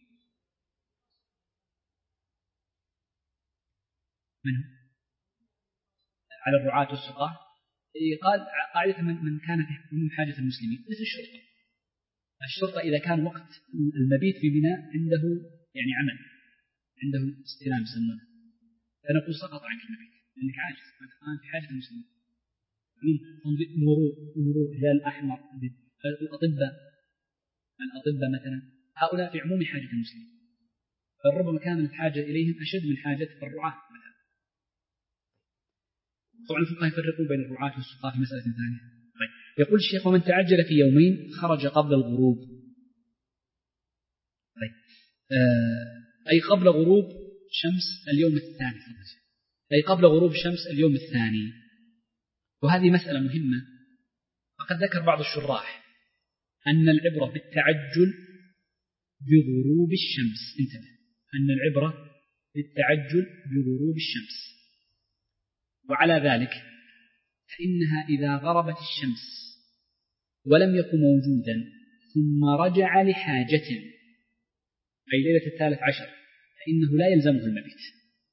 من على الرعاة والسقاة، قال قاعدة من كان في حاجة المسلمين مثل الشرطة. الشرطة إذا كان وقت المبيت في بناء عنده يعني عمل، عنده استلام يسمونه، فنقول سقط عنك المبيت لأنك عاجز، الآن في حاجة المسلمين. مرور مرور هلال الأحمر، الأطباء الأطباء مثلا، هؤلاء في عموم حاجة المسلمين، فربما كان الحاجة إليهم أشد من حاجة الرعاة مثلا. طبعا الفقهاء يفرقون بين الرعاة والسقاة في مسألة ثانية. طيب. يقول الشيخ ومن تعجل في يومين خرج قبل الغروب. طيب. آه أي قبل غروب شمس اليوم الثاني، أي قبل غروب شمس اليوم الثاني. وهذه مسألة مهمة، وقد ذكر بعض الشراح أن العبرة بالتعجل بغروب الشمس. انتبه، أن العبرة بالتعجل بغروب الشمس. وعلى ذلك فإنها إذا غربت الشمس ولم يكن موجودا ثم رجع لحاجة أي ليلة الثالث عشر فإنه لا يلزمه المبيت.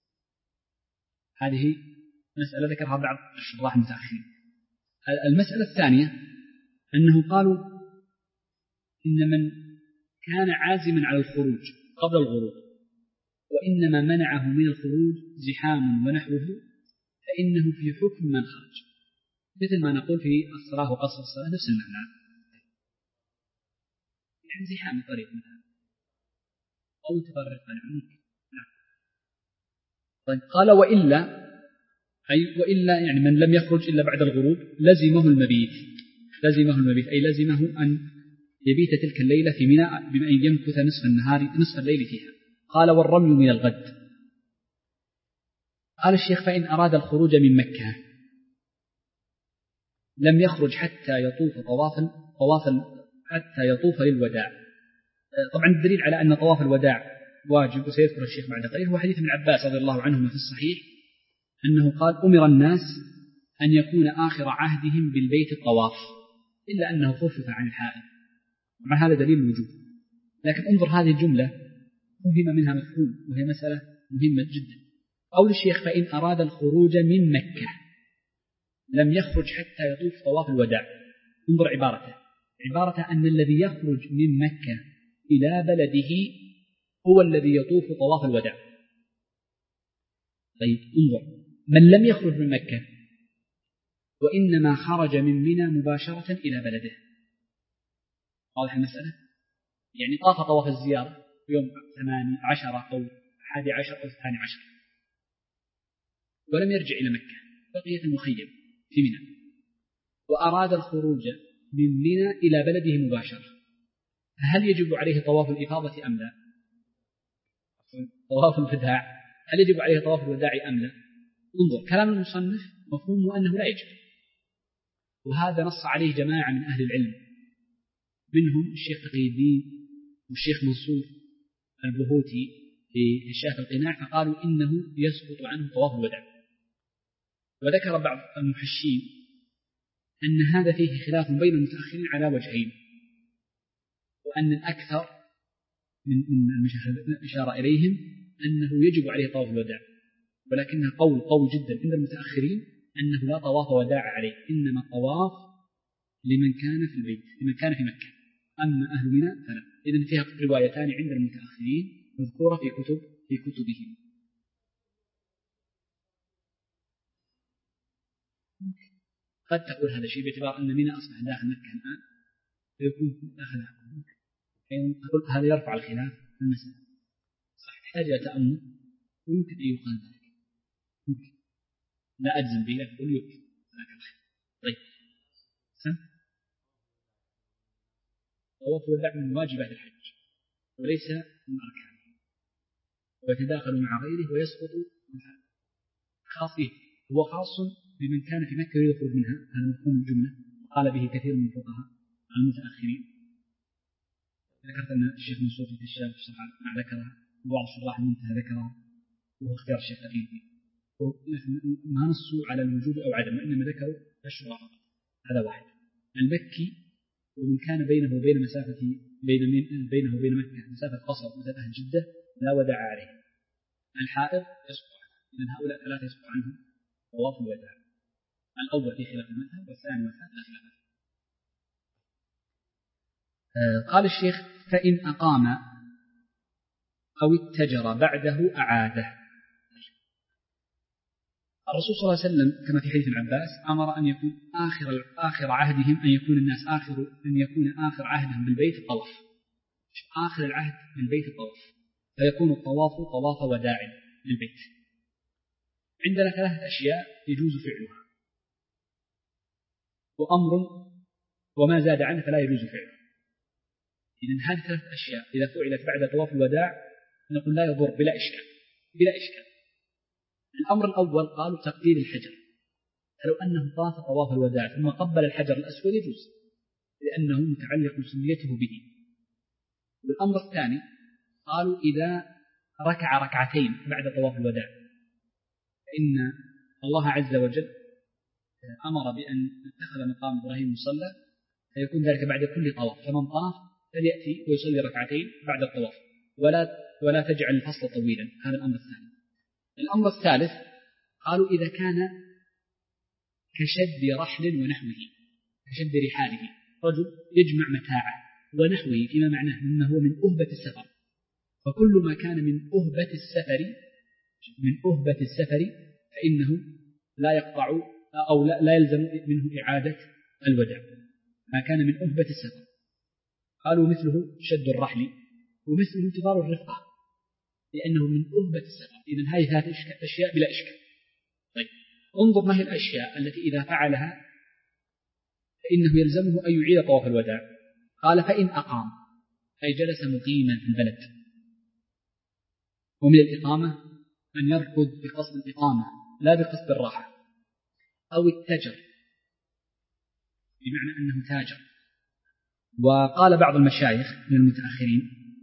هذه مسألة ذكرها بعض الشراح المتأخرين. المسألة الثانية أنه قالوا إن من كان عازما على الخروج قبل الغروب وإنما منعه من الخروج زحام ونحوه فإنه في حكم من خرج، مثل ما نقول في الصلاة وقصر الصلاة نفس المعنى، يعني زحام الطريق مثلا أو تفرق عنك. طيب. قال وإلا أي وإلا يعني من لم يخرج إلا بعد الغروب لزمه المبيت، لزمه المبيت أي لزمه أن يبيت تلك الليلة في منى بما أن يمكث نصف النهار نصف الليل فيها. قال والرمي من الغد. قال الشيخ فإن أراد الخروج من مكة لم يخرج حتى يطوف طوافا طوافا حتى يطوف للوداع. طبعا الدليل على أن طواف الوداع واجب وسيذكر الشيخ بعد قليل هو حديث ابن عباس رضي الله عنهما في الصحيح أنه قال أمر الناس أن يكون آخر عهدهم بالبيت الطواف إلا أنه خفف عن الحائل. طبعا هذا دليل الوجوب، لكن انظر هذه الجملة مهمة منها مفهوم وهي مسألة مهمة جدا. قول الشيخ فإن أراد الخروج من مكة لم يخرج حتى يطوف طواف الوداع. انظر عبارته، عبارته أن الذي يخرج من مكة إلى بلده هو الذي يطوف طواف الوداع. طيب انظر، من لم يخرج من مكة وإنما خرج من منى مباشرة إلى بلده. واضح المسألة؟ يعني طاف طواف الزيارة يوم ثمانية عشر أو أحد عشر أو الثاني عشر ولم يرجع إلى مكة، بقي في المخيم في منى، وأراد الخروج من منى إلى بلده مباشرة، فهل يجب عليه طواف الإفاضة أم لا؟ طواف الوداع هل يجب عليه طواف الوداع أم لا؟ انظر كلام المصنف مفهومه أنه لا يجب، وهذا نص عليه جماعة من أهل العلم منهم الشيخ تقي الدين والشيخ منصور البهوتي في الشاف القناع، فقالوا إنه يسقط عنه طواف الوداع. وذكر بعض المحشين أن هذا فيه خلاف بين المتأخرين على وجهين، وأن الأكثر من الإشارة إليهم أنه يجب عليه طواف الوداع، ولكنه قول قوي جدا عند المتأخرين أنه لا طواف وداع عليه، إنما الطواف لمن كان في البيت لمن كان في مكة، أما أهل منى فلا. إذن فيها روايتان عند المتأخرين مذكورة في كتب في كتبهم. قد تقول هذا الشيء باعتبار أن منى أصبح داخل مكة الآن فيكون داخلها، يعني تقول هذا يرفع الخلاف في المسألة، صح تحتاج إلى تأمل ويمكن أن يقال ذلك، ممكن لا أجزم به لكن أقول يمكن. طيب سم طواف الوداع من واجبات الحج وليس من أركانه، ويتداخل مع غيره ويسقط خاص به، هو خاص بمن كان في مكة يخرج منها، هذا مفهوم الجملة قال به كثير من الفقهاء المتأخرين. ذكرت أن الشيخ منصور في الشام مع ذكرها وبعض شراح المنتهى ذكرها وهو اختيار الشيخ تقي ما نصوا على الوجوب أو عدم، وإنما ذكروا الشراح فقط. هذا واحد. المكي ومن كان بينه وبين مسافة بين بينه وبين مكة مسافة قصر مسافة جدة لا وداع عليه. الحائض يسقط عنه، إذن هؤلاء ثلاثة يسقط عنهم طواف الوداع. الأول في خلاف المذهب والثاني والثالث لا خلاف. آه قال الشيخ فإن أقام أو اتجر بعده أعاده. الرسول صلى الله عليه وسلم كما في حديث العباس أمر أن يكون آخر آخر عهدهم أن يكون الناس آخر أن يكون آخر عهدهم بالبيت الطواف، آخر العهد بالبيت الطواف، فيكون الطواف طواف وداع للبيت. عندنا ثلاثة أشياء يجوز فعلها وأمر وما زاد عنه فلا يجوز فعله. إذن هذه ثلاثة أشياء إذا فعلت بعد طواف الوداع نقول لا يضر بلا إشكال بلا إشكال. الأمر الأول قالوا تقبيل الحجر، فلو أنه طاف طواف الوداع ثم قبل الحجر الأسود يجوز لأنه متعلق سنيته به. والأمر الثاني قالوا إذا ركع ركعتين بعد طواف الوداع فإن الله عز وجل أمر بأن اتخذ مقام إبراهيم مصلى، فيكون ذلك بعد كل طواف، فمن طاف فليأتي ويصلي ركعتين بعد الطواف ولا ولا تجعل الفصل طويلا. هذا الأمر الثاني. الأمر الثالث قالوا إذا كان كشد رحل ونحوه، كشد رحاله، رجل يجمع متاعه ونحوه فيما معناه مما هو من أهبة السفر، فكل ما كان من أهبة السفر من أهبة السفر فإنه لا يقطع أو لا, لا يلزم منه إعادة الوداع ما كان من أهبة السفر. قالوا مثله شد الرحل ومثله انتظار الرفقة لأنه من أهبة السفر. إذن هذه ثلاث أشياء بلا إشكال. طيب انظر ما هي الأشياء التي إذا فعلها فإنه يلزمه أن يعيد طواف الوداع. قال فإن أقام أي جلس مقيما في البلد، ومن الإقامة أن يركض بقصد الإقامة لا بقصد الراحة، أو التجر بمعنى أنه تاجر. وقال بعض المشايخ من المتأخرين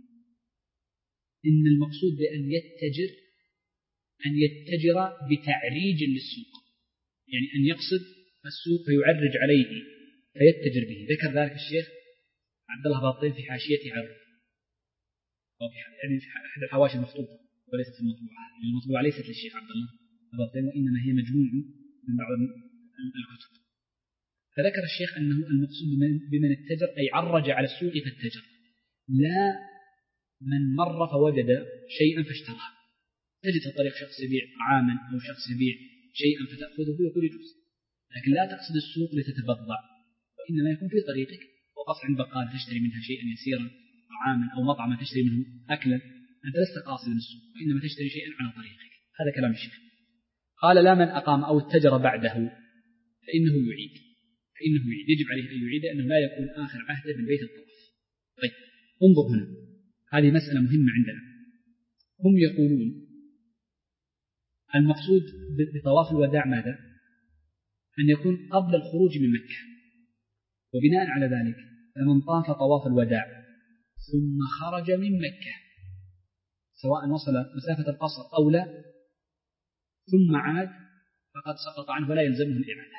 إن المقصود بأن يتجر أن يتجر بتعريج للسوق، يعني أن يقصد السوق فيعرج عليه فيتجر به. ذكر ذلك الشيخ عبد الله باطل في حاشيته على يعني في أحد الحواشي المخطوطة وليست المطبوعة، يعني المطبوعة ليست للشيخ عبد الله باطل وإنما هي مجموع من بعض الكتب. فذكر الشيخ أنه المقصود بمن اتجر أي عرج على السوق فاتجر، لا من مر فوجد شيئا فاشتراه. تجد في الطريق شخص يبيع طعاما أو شخص يبيع شيئا فتأخذه يقول يجوز، لكن لا تقصد السوق لتتبضع، وإنما يكون في طريقك وقف عند بقال تشتري منها شيئا يسيرا طعاما أو مطعما تشتري منه أكلا أنت لست قاصدا السوق وإنما تشتري شيئا على طريقك. هذا كلام الشيخ. قال لا من أقام أو اتجر بعده فإنه يعيد فإنه يعيد يجب عليه أن يعيد لأنه لا يكون آخر عهده بالبيت الطواف. طيب انظر هنا، هذه مسألة مهمة عندنا. هم يقولون المقصود بطواف الوداع ماذا؟ أن يكون قبل الخروج من مكة، وبناء على ذلك فمن طاف طواف الوداع ثم خرج من مكة سواء وصل مسافة القصر أو لا ثم عاد فقد سقط عنه ولا يلزمه الإعادة.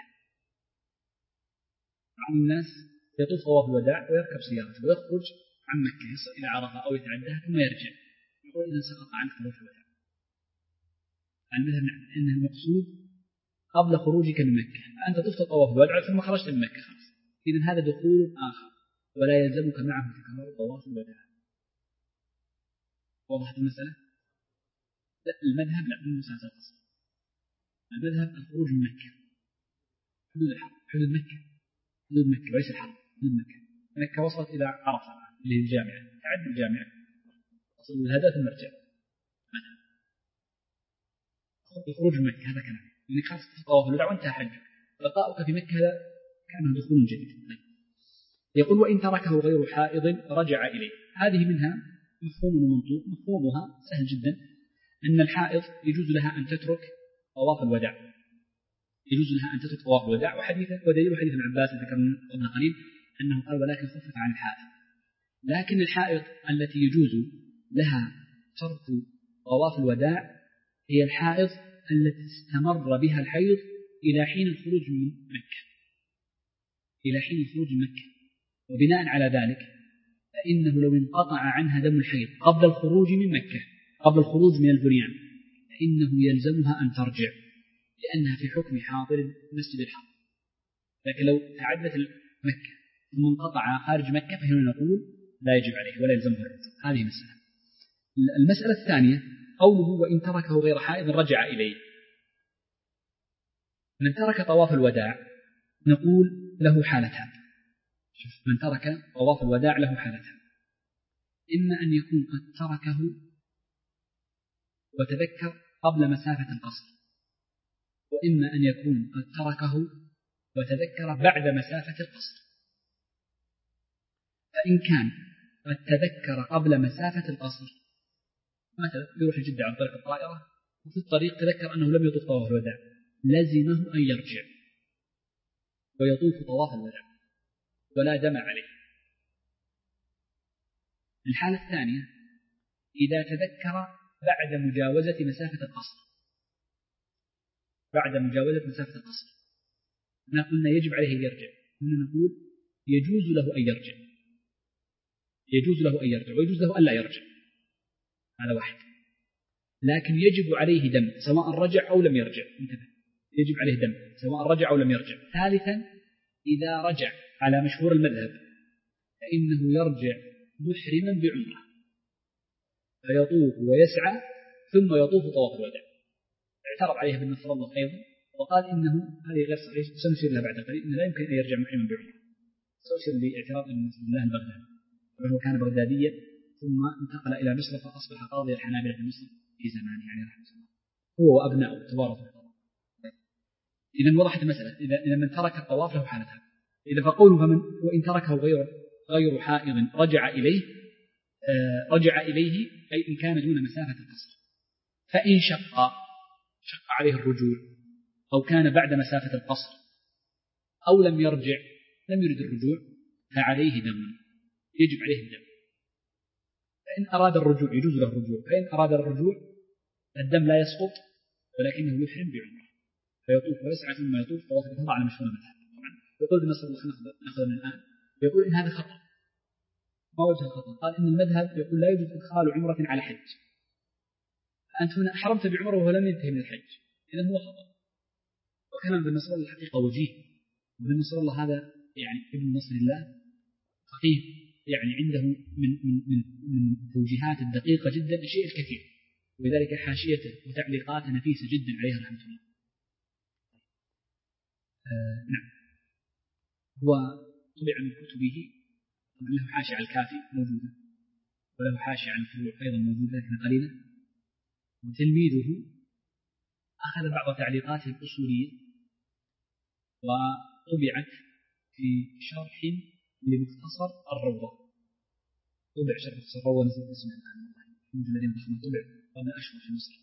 بعض الناس يطوف طواف الوداع ويركب سيارته ويخرج عن مكة يصل إلى عرفة أو يتعداها ثم يرجع، يقول إذا سقط عنك طواف الوداع. المذهب أن المقصود قبل خروجك من مكة، أنت طفت طواف الوداع ثم خرجت من مكة خلاص، إذن هذا دخول آخر ولا يلزمك معه تكرار طواف الوداع. وضحت المسألة؟ لا المذهب لا من مسافة القصر، المذهب الخروج من مكة حدود الحرم، حدود مكة حدود مكة وليس الحرم، حدود مكة. مكة وصلت إلى عرفة اللي هي الجامعة، تعد الجامعة وصل الهدى ثم ارجع. مثلا الخروج من مكة هذا كلام يعني خاصة طواف الوداع وانتهى حجك، بقاؤك في مكة هذا كأنه دخول جديد. يقول وإن تركه غير حائض رجع إليه. هذه منها مفهوم ومنطوق. مفهومها سهل جدا، أن الحائض يجوز لها أن تترك طواف الوداع، يجوز لها أن تترك طواف الوداع. وحديثه ودليل حديث ابن عباس ذكرنا قبل قليل أنه قال ولكن خفف عن الحائض. لكن الحائض التي يجوز لها ترك طواف الوداع هي الحائض التي استمر بها الحيض إلى حين الخروج من مكة، إلى حين الخروج من مكة. وبناء على ذلك فإنه لو انقطع عنها دم الحيض قبل الخروج من مكة، قبل الخروج من البنيان، فإنه يلزمها أن ترجع لأنها في حكم حاضر المسجد الحرام. لكن لو تعدت مكة ثم انقطع خارج مكة فهنا نقول لا يجب عليه ولا يلزمه الرجوع. هذه مسألة. المسألة الثانية قوله وإن تركه غير حائض رجع إليه. من ترك طواف الوداع نقول له حالتان. شوف، من ترك طواف الوداع له حالتان، إما أن يكون قد تركه وتذكر قبل مسافة القصر، وإما أن يكون قد تركه وتذكر بعد مسافة القصر. فإن كان قد تذكر قبل مسافة القصر، مثلا يروح جدة عن طريق الطائرة وفي الطريق تذكر أنه لم يطوف طواف الوداع، لزمه أن يرجع ويطوف طواف الوداع ولا دم عليه. الحالة الثانية إذا تذكر بعد مجاوزة مسافة القصر، بعد مجاوزة مسافة القصر ما قلنا يجب عليه أن يرجع، هنا نقول يجوز له أن يرجع، يجوز له أن يرجع ويجوز له أن لا يرجع. هذا واحد. لكن يجب عليه دم سواء رجع أو لم يرجع. انتبه، يجب عليه دم سواء رجع أو لم يرجع. ثالثا إذا رجع على مشهور المذهب فإنه يرجع محرما بعمره فيطوف ويسعى ثم يطوف طواف الوداع. اعترض عليها ابن نصر الله أيضا وقال إنه هذه غير صحيح، سنشير لها بعد قليل، إنه لا يمكن أن يرجع محرما بعمره. سأشير لاعتراض ابن نصر الله البغدادي، وهو كان بغداديا ثم انتقل إلى مصر فأصبح قاضي الحنابلة في مصر في زمانه يعني رحمه الله، هو وأبناؤه توارثوا. إذا وضحت المسألة. إذا إذا من ترك الطواف له حالتان. إذا فقوله فمن وإن تركه غير غير حائض رجع إليه، آه رجع إليه أي إن كان دون مسافة القصر. فإن شق شق عليه الرجوع أو كان بعد مسافة القصر أو لم يرجع لم يرد الرجوع فعليه دم، يجب عليه الدم. فإن أراد الرجوع يجوز له الرجوع، فإن أراد الرجوع الدم لا يسقط ولكنه يحرم بعمره فيطوف ويسعى ثم يطوف طواف الإفاضة على مشهور المذهب. طبعا يقول ابن نصر الله نأخذ من الآن، يقول إن هذا خطأ. ما وجه الخطأ؟ قال إن المذهب يقول لا يجوز إدخال عمرة على حج، أنت هنا أحرمت بعمره وهو لم ينتهي من الحج، إذن هو خطأ. وكلام ابن نصر الله الحقيقة وجيه، ابن نصر الله هذا يعني ابن نصر الله فقيه، يعني عنده من من من من توجيهات الدقيقة جدا الشيء الكثير، ولذلك حاشيته وتعليقاته نفيسة جدا عليه رحمه الله. آه نعم، هو طبع من كتبه له حاشية على الكافي موجودة، وله حاشية عن الفروع أيضا موجودة لكن قليلة. وتلميذه أخذ بعض تعليقاته الأصولية وطبعت في شرح لمختصر الروضة. طبع شرح مختصر الروضة نزل اسمه الآن مجلدين ضخمة طبع قبل أشهر في مصر.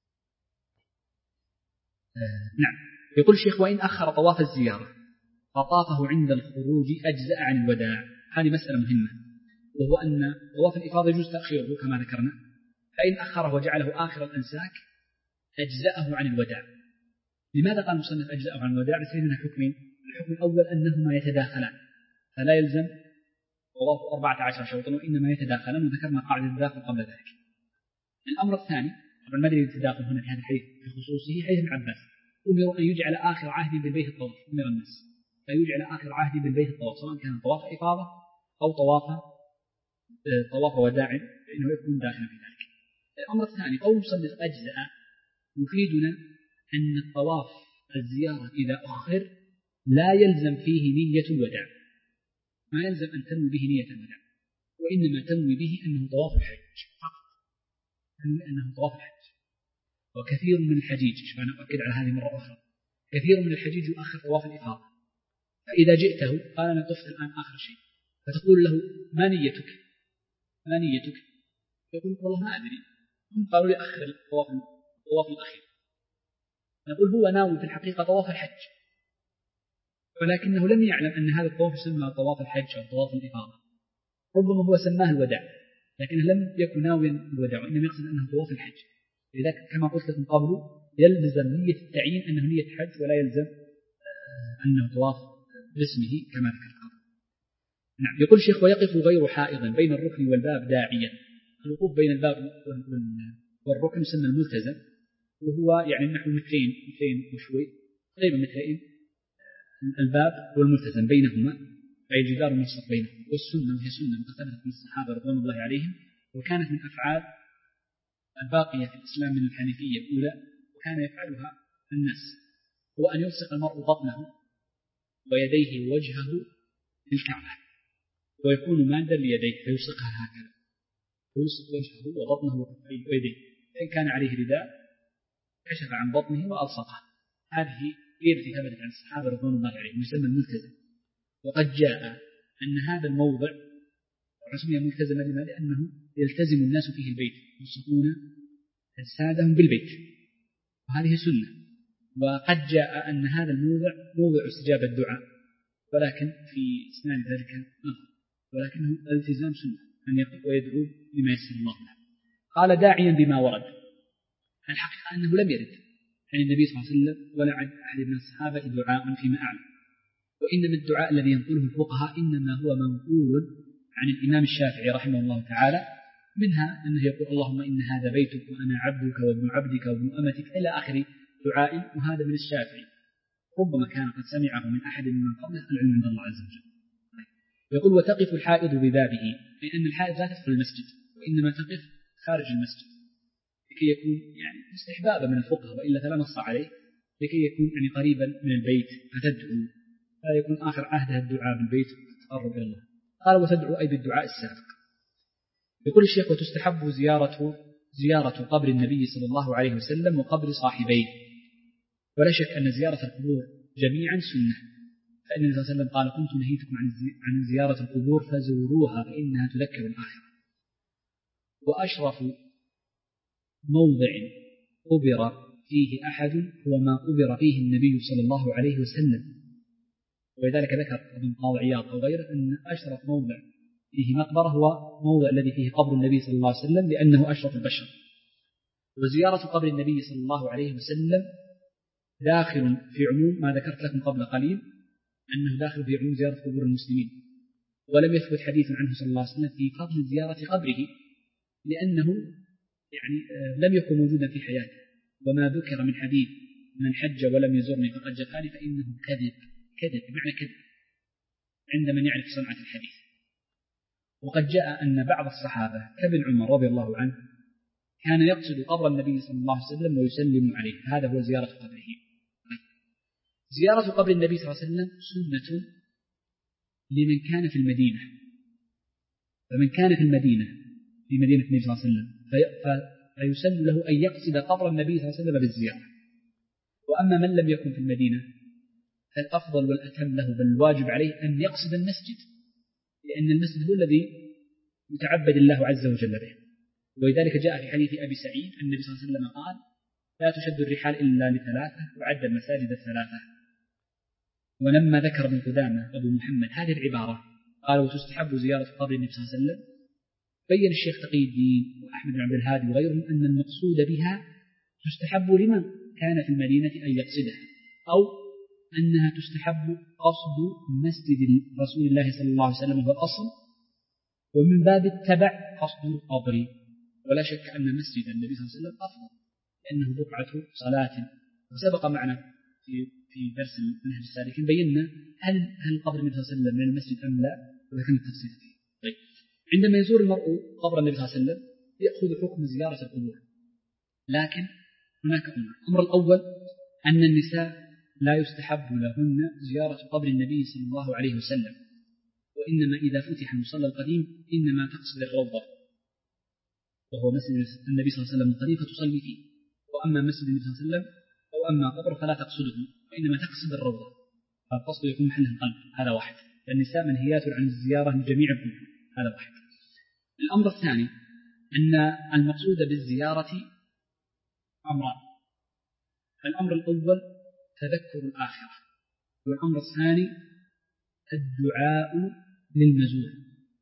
آه نعم. يقول الشيخ: وإن أخر طواف الزيارة فطافه عند الخروج أجزأ عن الوداع. هذه مسألة مهمة، وهو أن طواف الإفاضة يجوز تأخيره كما ذكرنا، فإن أخره وجعله آخر الأنساك أجزأه عن الوداع. لماذا قال المصنف أجزأه عن الوداع؟ بسبب منها حكمين. الحكم الأول أنهما يتداخلان، فلا يلزم طواف أربعة عشر شوطا، وإنما يتداخلان، وذكرنا قاعدة التداخل قبل ذلك. الأمر الثاني، طبعا ما أدري التداخل هنا في هذا الحديث بخصوصه، حديث ابن عباس: أمر أن يجعل آخر عهد بالبيت الطواف. أمر الناس فيجعل آخر عهد بالبيت الطواف، سواء كان طواف إفاضة أو طواف طواف وداع، فإنه يكون داخلا في ذلك. الأمر الثاني قول المصنف أجزأ يفيدنا أن الطواف الزيارة إذا أخر لا يلزم فيه نية الوداع، ما يلزم أن تنوي به نية الوداع، وإنما تنوي به أنه طواف الحج فقط، تنوي أنه طواف الحج. وكثير من الحجيج، أنا أؤكد على هذه مرة أخرى، كثير من الحجيج يؤخر طواف الإفاضة، فإذا جئته قال أنا طفت الآن آخر شيء، فتقول له: ما نيتك؟ ما نيتك؟ يقول: والله ما أدري، هم قالوا لي أخر الطواف الطواف الأخير. نقول: هو ناوي في الحقيقة طواف الحج، ولكنه لم يعلم أن هذا الطواف يسمى طواف الحج أو طواف الإفاضة، ربما هو سماه الوداع لكنه لم يكن ناويا الوداع، وإنما يقصد أنه طواف الحج. لذلك كما قلت لكم قبل، يلزم نية التعيين أنه نية حج، ولا يلزم أنه طواف باسمه كما ذكرت قبل. نعم. يقول الشيخ: ويقف غير حائض بين الركن والباب داعيا. الوقوف بين الباب والركن يسمى الملتزم، وهو يعني نحو مترين مترين وشوي، تقريبا مترين الباب والملتزم بينهما، أي الجدار الملصق بينهما. والسنة، وهي سنة مقتنعة من الصحابة رضوان الله عليهم، وكانت من أفعال الباقية في الإسلام من الحنيفية الأولى، وكان يفعلها الناس، هو أن يلصق المرء بطنه ويديه ووجهه للكعبة، ويكون مادا ليديه فيلصقها هكذا، ويلصق وجهه وبطنه ويديه، فإن كان عليه رداء كشف عن بطنه وألصقه. هذه هي التي ثبتت عن الصحابة رضوان الله عليهم، يسمى الملتزم. وقد جاء أن هذا الموضع سمي ملتزما لما؟ لأنه يلتزم الناس فيه البيت، يلصقون أجسادهم بالبيت، وهذه سنة. وقد جاء أن هذا الموضع موضع استجابة الدعاء، ولكن في إسناد ذلك نظر، ولكنه الالتزام سنة، أن يقف ويدعو بما يسر الله له. قال: داعيا بما ورد. الحقيقة أنه لم يرد عن النبي صلى الله عليه وسلم ولا عن أحد من الصحابة دعاء فيما أعلم، وإنما الدعاء الذي ينقله الفقهاء إنما هو منقول عن الإمام الشافعي رحمه الله تعالى، منها أنه يقول: اللهم إن هذا بيتك وأنا عبدك وابن عبدك وابن أمتك، إلى آخر دعاء، وهذا من الشافعي، ربما كان قد سمعه من أحد من قبله، العلم عند الله عز وجل. يقول: وتقف الحائض ببابه، لأن الحائض لا تدخل المسجد، وإنما تقف خارج المسجد، لكي يكون يعني استحبابا من الفقه، وإلا فلا نص عليه، لكي يكون يعني قريبا من البيت فتدعو، لا يكون آخر عهدها الدعاء بالبيت تقرب إلى الله. قال: وتدعو أي بالدعاء السابق. يقول الشيخ: وتستحب زيارة زيارة قبر النبي صلى الله عليه وسلم وقبر صاحبيه. ولا شك أن زيارة القبور جميعا سنة، فإن النبي صلى الله عليه وسلم قال: كنت نهيتكم عن زيارة القبور فزوروها فإنها تذكر الآخرة. وأشرف موضع قبر فيه أحد هو ما قبر فيه النبي صلى الله عليه وسلم، ولذلك ذكر ابن قاضي عياض أو غيره أن أشرف موضع فيه مقبرة هو موضع الذي فيه قبر النبي صلى الله عليه وسلم، لأنه أشرف البشر. وزيارة قبر النبي صلى الله عليه وسلم داخل في عموم ما ذكرت لكم قبل قليل، أنه داخل في عموم زيارة قبور المسلمين، ولم يثبت حديث عنه صلى الله عليه وسلم في فضل زيارة قبره، لأنه يعني لم يكن موجودا في حياته. وما ذكر من حديث: من حج ولم يزرني فقد جفاني، فإنه كذب، كذب بمعنى كذب عند من يعرف صنعة الحديث. وقد جاء أن بعض الصحابة كابن عمر رضي الله عنه كان يقصد قبر النبي صلى الله عليه وسلم ويسلم عليه، هذا هو زيارة قبره. زيارة قبر النبي صلى الله عليه وسلم سنة لمن كان في المدينة، فمن كان في المدينة في مدينة النبي صلى الله عليه وسلم، فيسن له أن يقصد قبر النبي صلى الله عليه وسلم بالزيارة. وأما من لم يكن في المدينة فالأفضل والأتم له بل الواجب عليه أن يقصد المسجد، لأن المسجد هو الذي يتعبد الله عز وجل به. ولذلك جاء في حديث أبي سعيد أن النبي صلى الله عليه وسلم قال: لا تشد الرحال إلا لثلاثة، وعد المساجد الثلاثة. ولما ذكر ابن قدامة أبو محمد هذه العبارة قال: وتستحب زيارة قبر النبي صلى الله عليه وسلم، بين الشيخ تقي الدين وأحمد بن عبد الهادي وغيرهم أن المقصود بها تستحب لمن كان في المدينة أن يقصدها، أو أنها تستحب قصد مسجد رسول الله صلى الله عليه وسلم وهو الأصل، ومن باب التبع قصد القبر. ولا شك أن مسجد النبي صلى الله عليه وسلم أفضل، لأنه بقعة صلاة. وسبق معنا في في درس منهج السالكين بينا هل هل قبر النبي صلى الله عليه وسلم من المسجد أم لا، وذكرنا التفصيل فيه. طيب، عندما يزور المرء قبر النبي صلى الله عليه وسلم يأخذ حكم زيارة القبور، لكن هناك أمر. الأمر الأول أن النساء لا يستحب لهن زيارة قبر النبي صلى الله عليه وسلم، وإنما إذا فتح المصلى القديم إنما تقصد الروضة، وهو مسجد النبي صلى الله عليه وسلم القديم فتصلي فيه. وأما مسجد النبي صلى الله عليه وسلم أو أما قبر فلا تقصده، وإنما تقصد الروضة، فالقصد يكون محلها القلب. هذا واحد. النساء منهيات عن الزيارة لجميع القبور. هذا واحد. الأمر الثاني أن المقصود بالزيارة أمران. الأمر الأول تذكر الآخرة، والأمر الثاني الدعاء للمزور.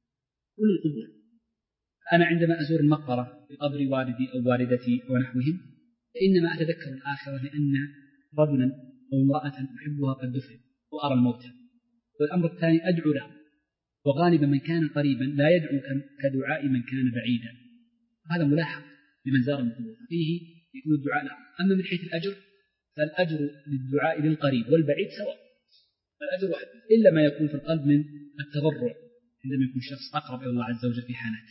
كل القبور، أنا عندما أزور المقبرة بقبر والدي أو والدتي ونحوهم فإنما أتذكر الآخرة، لأن رجلا أو امرأة أحبها قد دفن وأرى الموتى. والأمر الثاني أدعو له، وغالبا من كان قريبا لا يدعو كدعاء من كان بعيدا. هذا ملاحظ لمن زار القبور، فيه يكون الدعاء له. أما من حيث الأجر فالأجر للدعاء للقريب والبعيد سواء، الأجر واحد، إلا ما يكون في القلب من التضرع عندما يكون الشخص أقرب إلى الله عز وجل في حالات.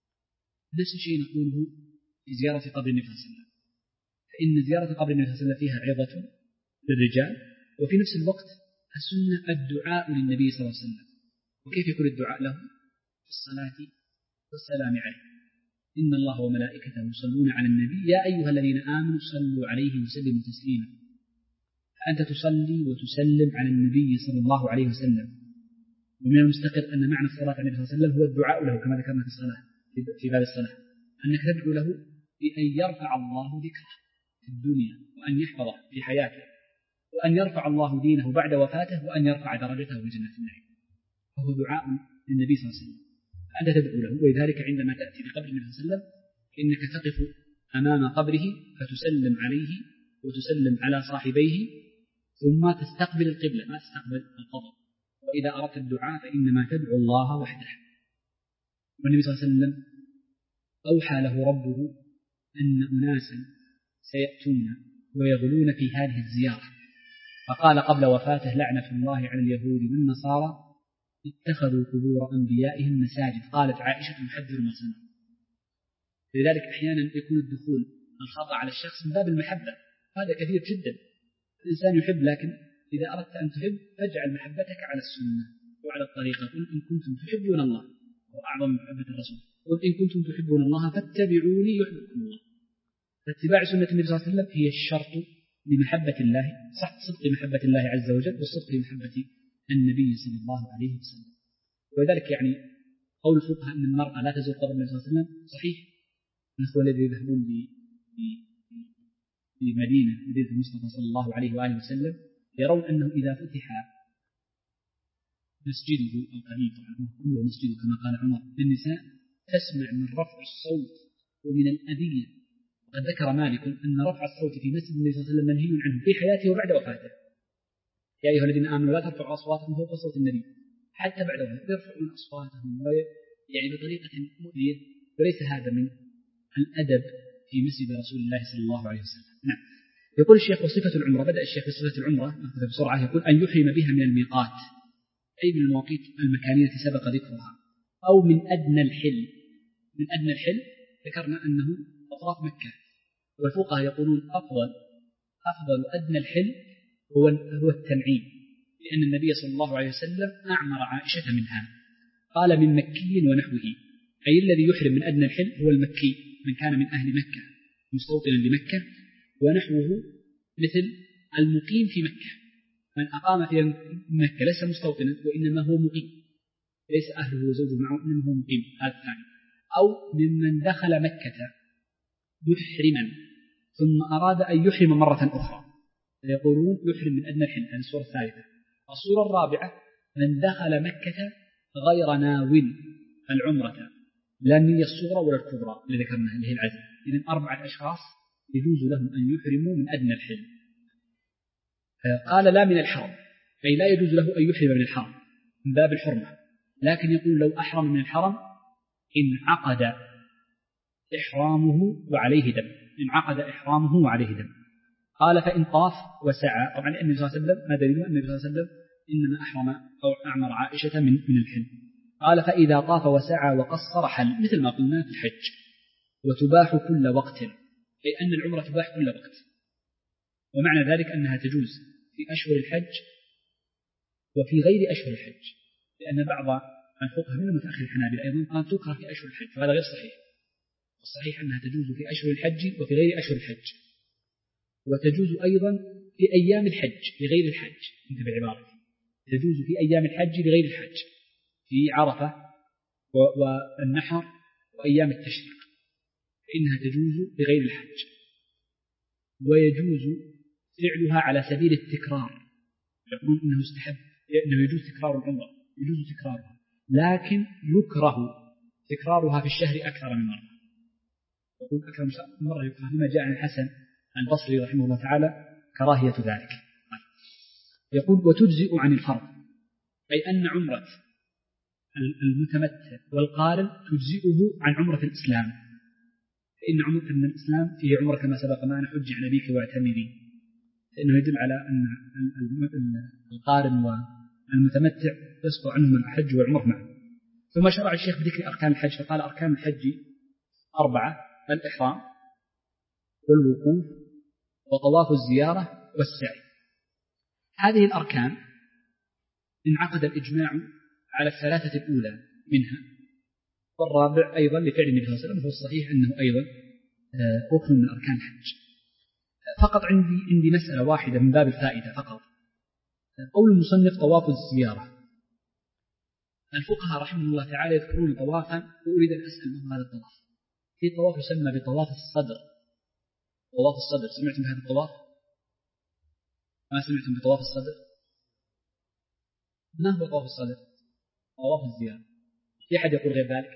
نفس الشيء نقوله في زيارة قبر النبي صلى الله عليه وسلم، فإن زيارة قبر النبي صلى الله عليه وسلم فيها عظة للرجال، وفي نفس الوقت السنة الدعاء للنبي صلى الله عليه وسلم. وكيف يكون الدعاء له؟ في الصلاة والسلام عليه. إن الله وملائكته يصلون على النبي يا أيها الذين آمنوا صلوا عليه وسلموا تسليما. فأنت تصلي وتسلم على النبي صلى الله عليه وسلم. ومن المستقر أن معنى الصلاة عليه الصلاة والسلام هو الدعاء له، كما ذكرنا في الصلاة في باب الصلاة، أنك تدعو له بأن يرفع الله ذكره في الدنيا، وأن يحفظه في حياته، وأن يرفع الله دينه بعد وفاته، وأن يرفع درجته في جنة النعيم. فهو دعاء للنبي صلى الله عليه وسلم، فأنت تدعو له. ولذلك عندما تأتي لقبر النبي صلى الله عليه وسلم إنك تقف أمام قبره فتسلم عليه وتسلم على صاحبيه، ثم تستقبل القبلة، ما تستقبل القبر. وإذا أردت الدعاء فإنما تدعو الله وحده. والنبي صلى الله عليه وسلم أوحى له ربه أن أناسا سيأتون ويغلون في هذه الزيارة، فقال قبل وفاته: لعنة الله على اليهود والنصارى اتخذوا قبور أنبيائهم مساجد. قالت عائشة: يحذر ما صنعوا. لذلك أحيانا يكون الدخول الخطأ على الشخص من باب المحبة، هذا كثير جدا. الإنسان يحب، لكن إذا أردت أن تحب فاجعل محبتك على السنة وعلى الطريقة. قل إن كنتم تحبون الله، وأعظم محبة الرسول، قل إن كنتم تحبون الله فاتبعوني يحببكم الله. فاتباع سنة النبي صلى الله عليه وسلم هي الشرط لمحبة الله، صدق محبة الله عز وجل، والصدق لمحبة النبي صلى الله عليه وسلم. ولذلك يعني قول الفقهاء أن المرأة لا تزور قبر النبي صلى الله عليه وسلم صحيح. الأخوة الذين يذهبون في مدينة مدينة المصطفى صلى الله عليه وآله وسلم يرون أنه إذا فتح مسجده أو قريب عنه كله مسجده كما قال عمر للنساء تسمع من رفع الصوت ومن الأذية. وقد ذكر مالك أن رفع الصوت في مسجد النبي صلى الله عليه وسلم منهي عنه في حياته وبعد وفاته. يا أيها الذين آمنوا لا ترفعوا أصواتكم فوق صوت النبي. حتى بعد وفاته يرفعون أصواتهم يعني بطريقة مؤذية، وليس هذا من الأدب في مسجد رسول الله صلى الله عليه وسلم. نعم. يقول الشيخ: وصفة العمرة. بدأ الشيخ بصفة العمرة نأخذها بسرعة. يقول: أن يحرم بها من الميقات، أي من المواقيت المكانية سبق ذكرها، أو من أدنى الحل. من أدنى الحل ذكرنا أنه أطراف مكة، والفقهاء يقولون أفضل أفضل أدنى الحل هو هو التنعيم، لأن النبي صلى الله عليه وسلم أعمر عائشة منها، قال: من مكي ونحوه، أي الذي يحرم من أدنى الحل هو المكي من كان من أهل مكة مستوطنا لمكة، ونحوه مثل المقيم في مكة، من أقام في مكة ليس مستوطنا وإنما هو مقيم، ليس أهله وزوجه معه إنما هو مقيم، هذا الثاني. أو ممن دخل مكة محرما ثم أراد أن يحرم مرة أخرى، فيقولون يحرم من أدنى الحل. هذه الصورة الثالثة. الصورة الرابعة من دخل مكة غير ناو العمرة، لا النية الصغرى ولا الكبرى اللي ذكرناها اللي هي العزم. إذن أربعة أشخاص يجوز لهم أن يحرموا من أدنى الحل. قال لا من الحرم، أي لا يجوز له أن يحرم من الحرم من باب الحرمة، لكن يقول لو أحرم من الحرم انعقد إحرامه وعليه دم، انعقد إحرامه وعليه دم. قال فإن طاف وسعى، طبعا النبي صلى الله عليه وسلم ما دليل النبي صلى الله عليه وسلم إنما أحرم أو أعمر عائشة من من الحل. قال فإذا طاف وسعى وقصر حل، مثل ما قلنا في الحج. وتباح كل وقت، أي أن العمرة تباح كل وقت، ومعنى ذلك أنها تجوز في أشهر الحج وفي غير أشهر الحج، لأن بعض الفقهاء من متأخر الحنابلة أيضا قال تكره في أشهر الحج، وهذا غير صحيح. الصحيح أنها تجوز في أشهر الحج وفي غير أشهر الحج، وتجوز أيضا في أيام الحج لغير الحج. انتبه بعبارة، تجوز في أيام الحج لغير الحج، في عرفة والنحر وأيام التشريق، فإنها تجوز لغير الحج. ويجوز فعلها على سبيل التكرار، يقولون إنه يستحب، إنه يجوز تكرار العمرة، يجوز تكرارها، لكن يكره تكرارها في الشهر أكثر من مرة. يقول أكثر من مرة يكره، لما جاء عن الحسن البصري رحمه الله تعالى كراهية ذلك. يقول وتجزئ عن الفرض، أي أن عمرة المتمتع والقارن تجزئه عن عمرة الإسلام، فإن عمرة من الإسلام هي عمرة كما سبق معنا حج عن أبيك واعتمري، فإنه يدل على أن القارن والمتمتع يسقط عنهم الحج والعمرة معا. ثم شرع الشيخ بذكر أركان الحج، فقال أركان الحج أربعة: الإحرام والوقوف وطواف الزيارة والسعي. هذه الأركان انعقد الإجماع على الثلاثة الأولى منها، والرابع أيضا لفعل النبي صلى الله عليه وسلم، هو الصحيح أنه أيضا ركن من أركان الحج. فقط عندي عندي مسألة واحدة من باب الفائدة فقط. قول المصنف طواف الزيارة، الفقهاء رحمه الله تعالى يذكرون طوافا، وأريد أن أسأل ما هذا الطواف. في طواف يسمى بطواف الصدر، طواف الصدر، سمعتم بهذا الطواف؟ ما سمعتم بطواف الصدر؟ ما هو طواف الصدر؟ طواف الزيارة. في أحد يقول غير ذلك؟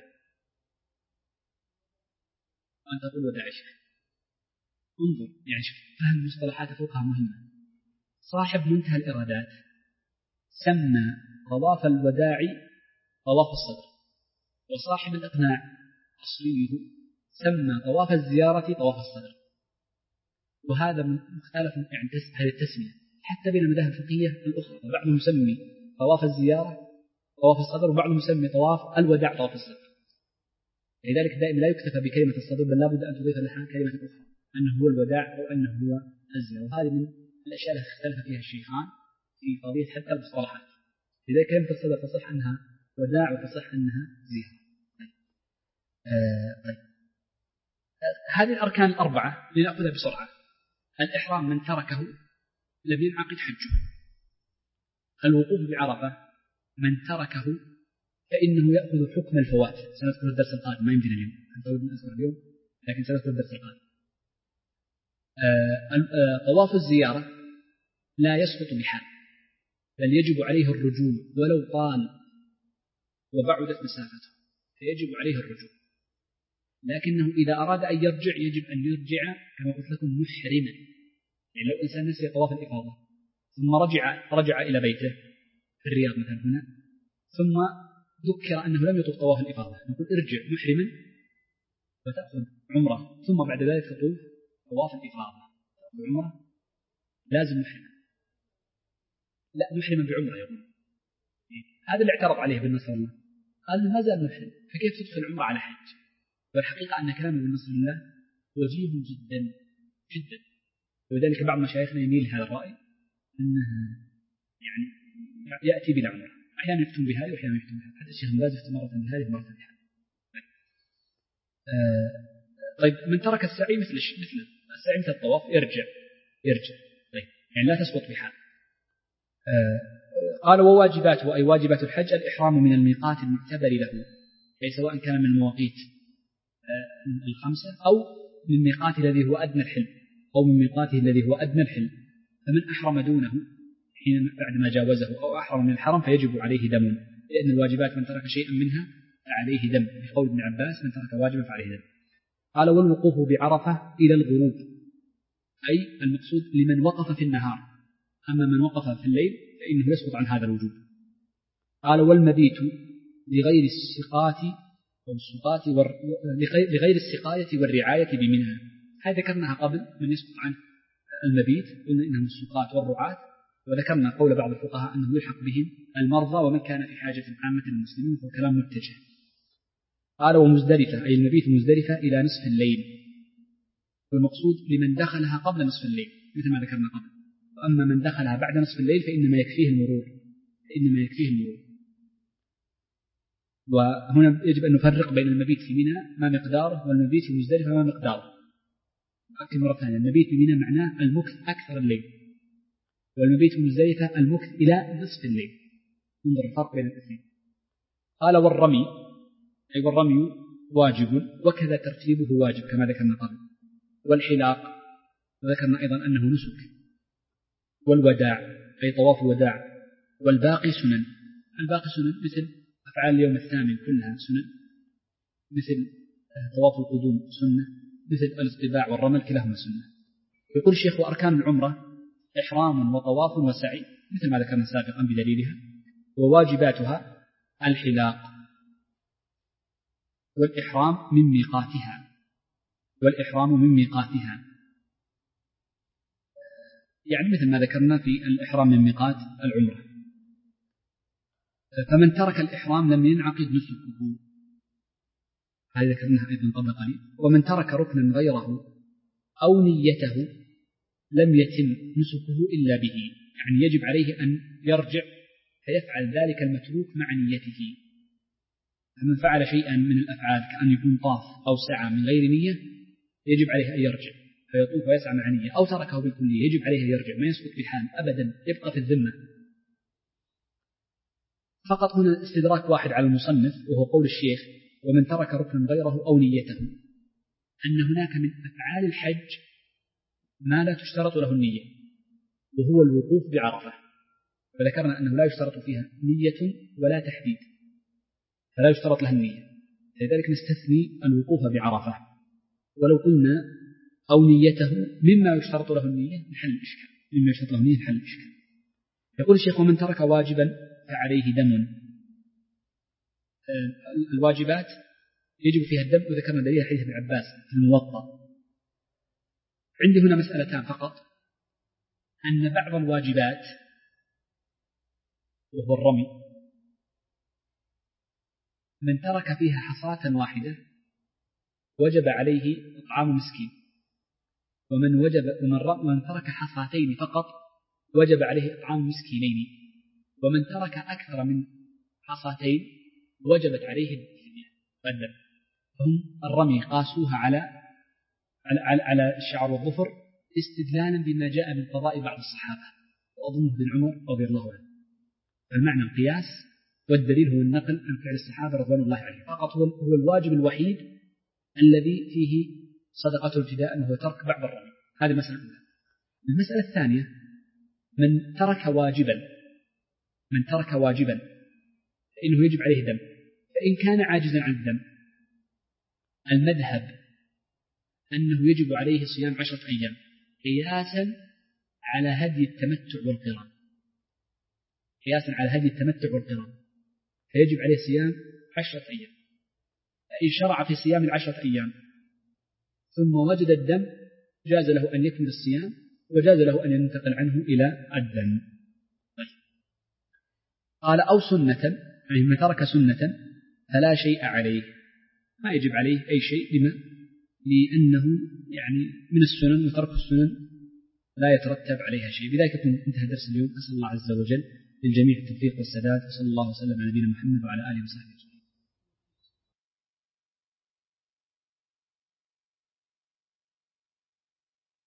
وأنت تقول وداع شيخ. انظر، يعني شوف، فهم مصطلحات الفقهاء مهمة. صاحب منتهى الإرادات سمى طواف الوداع طواف الصدر، وصاحب الإقناع أصليه سمى طواف الزيارة طواف الصدر. وهذا مختلف يعني هذه التسمية حتى بين المذاهب الفقهية الأخرى، بعضهم يسمي طواف الزيارة طواف الصدر، وبعضهم يسمي طواف الوداع طواف الصدر. لذلك دائما لا يكتفى بكلمة الصدر، بل لا بد أن تضيف لها كلمة أخرى، أنه هو الوداع أو أنه هو الزيارة. وهذه من الأشياء التي اختلف فيها الشيخان في قضية حتى المصطلحات. لذلك كلمة الصدر تصح أنها وداع وتصح أنها زيارة. آه طيب. آه هذه الأركان الأربعة لنأخذها بسرعة. الإحرام من تركه لم ينعقد حجه. الوقوف بعرفة من تركه فإنه يأخذ حكم الفوات، سنذكر الدرس القادم، ما يمكن اليوم نذكر اليوم لكن سنذكر الدرس القادم. طواف الزيارة لا يسقط بحال، بل يجب عليه الرجوع ولو طال وبعدت مسافته، فيجب عليه الرجوع. لكنه إذا أراد أن يرجع يجب أن يرجع كما قلت لكم محرما. يعني لو إنسان نسي طواف الإفاضة ثم رجع رجع إلى بيته في الرياض مثلا هنا، ثم ذكر أنه لم يطوف طواف الإفاضة، نقول ارجع محرما وتأخذ عمره، ثم بعد ذلك تطوف طواف الإفاضة. عمره لازم محرما، لا محرما بعمره يقول. هذا اللي اعترض عليه بالنصر الله، قال ما زال محرم، فكيف تدخل عمره على حج؟ والحقيقة أن كلامه بالنصر الله وجيه جدا جدا، ولذلك بعض مشايخنا يميل هذا الرأي أنه يعني يأتي بلا عمره، أحيانا يفتون بهذه وأحيانا يفتون بهذه، حتى الشيخ باز يفتون مرة بهذه ومرة بهذه. آه طيب من ترك السعي مثل مثل السعي مثل الطواف يرجع يرجع طيب يعني لا تسقط بحال. آه قال وواجباته أي واجبات الحج الإحرام من الميقات المعتبر له، أي سواء كان من المواقيت آه الخمسة أو من ميقات الذي هو أدنى الحلم أو من ميقاته الذي هو أدنى الحلم. فمن أحرم دونه حين بعد ما جاوزه أو أحرم من الحرم فيجب عليه دم، لأن الواجبات من ترك شيئا منها فعليه دم، بقول ابن عباس من ترك واجبا فعليه دم. قال والوقوف بعرفة إلى الغروب، أي المقصود لمن وقف في النهار، أما من وقف في الليل فإنه يسقط عن هذا الوجوب. قال والمبيت لغير السقاة أو السقاة والر... لغير السقاية والرعاية بمنها، هذه ذكرناها قبل من يسقط عن المبيت، قلنا إنهم السقاة والرعاة، وذكرنا قول بعض الفقهاء أنه يلحق بهم المرضى ومن كان في حاجة عامة المسلمين، وهو كلام متجه. قال ومزدلفة أي المبيت مزدلفة إلى نصف الليل، والمقصود لمن دخلها قبل نصف الليل مثل ما ذكرنا قبل، وأما من دخلها بعد نصف الليل فإنما يكفيه المرور فإنما يكفيه المرور. وهنا يجب أن نفرق بين المبيت في منى ما مقداره والمبيت في مزدلفة ما مقداره. أكد مرة ثانية، المبيت في منى معناه المكث أكثر الليل، والمبيت في مزدلفة المكث إلى نصف الليل. انظر الفرق بين الاثنين. قال والرمي أي والرمي واجب وكذا ترتيبه واجب كما ذكرنا قبل. والحلاق وذكرنا أيضا أنه نسك. والوداع أي طواف الوداع. والباقي سنن، الباقي سنن مثل أفعال اليوم الثامن كلها سنن، مثل طواف القدوم سنة، مثل الاصطباع والرمل كلاهما سنة. يقول الشيخ وأركان العمرة إحرام وطواف وسعي مثل ما ذكرنا سابقا بدليلها. وواجباتها الحلاق والإحرام من ميقاتها والإحرام من ميقاتها يعني مثل ما ذكرنا في الإحرام من ميقات العمرة. فمن ترك الإحرام لم ينعقد نسكه، هذا ذكرناها أيضا قبل قليل. ومن ترك ركنا غيره أو نيته لم يتم نسكه إلا به، يعني يجب عليه أن يرجع فيفعل ذلك المتروك مع نيته. فمن فعل شيئا من الأفعال كأن يكون طاف أو سعى من غير نية يجب عليه أن يرجع فيطوف ويسعى مع نية، أو تركه بالكلية يجب عليه أن يرجع، ما يسقط بحال أبدا، يبقى في الذمة. فقط هنا استدراك واحد على المصنف وهو قول الشيخ ومن ترك ركنا غيره أو نيته، أن هناك من أفعال الحج ما لا تشترط له النية وهو الوقوف بعرفة، فذكرنا أنه لا يشترط فيها نية ولا تحديد فلا يشترط لها النية، لذلك نستثني الوقوف بعرفة. ولو قلنا أو نيته مما يشترط له النية محل الإشكال، مما يشترط له النية محل الإشكال. يقول الشيخ ومن ترك واجبا فعليه دم. الواجبات يجب فيها الدم، وذكرنا دليل حديث ابن عباس في الموطأ. عندي هنا مسألتان فقط، أن بعض الواجبات وهو الرمي من ترك فيها حصاة واحدة وجب عليه إطعام مسكين، ومن وجب ومن, ومن ترك حصاتين فقط وجب عليه إطعام مسكينين، ومن ترك أكثر من حصاتين وجبت عليه الفدية والدم. هم الرمي قاسوها على على على الشعر والظفر استدلالا بما جاء من قضاء بعض الصحابة وأظنه بن عمر رضي الله عنه. فالمعنى القياس والدليل هو النقل عن فعل الصحابة رضوان الله عليهم، فقط هو الواجب الوحيد الذي فيه صدقة ابتداء وهو ترك بعض الرمي. هذه المسألة الأولى. المسألة الثانية من ترك واجبا من ترك واجبا فإنه يجب عليه دم، فإن كان عاجزا عن الدم المذهب أنه يجب عليه صيام عشرة أيام قياسا على هدي التمتع والقران قياسا على هدي التمتع والقران فيجب عليه صيام عشرة أيام. فإن شرع في صيام العشرة أيام ثم وجد الدم جاز له أن يكمل الصيام وجاز له أن ينتقل عنه إلى الدم. طيب. قال أو سنة، يعني من ترك سنة فلا شيء عليه، ما يجب عليه أي شيء لما لأنه يعني من السنن، وترك السنن لا يترتب عليها شيء. بذلك انتهى درس اليوم. أسأل الله عز وجل للجميع التوفيق والسداد، وصلى الله وسلم على نبينا محمد وعلى آله وصحبه.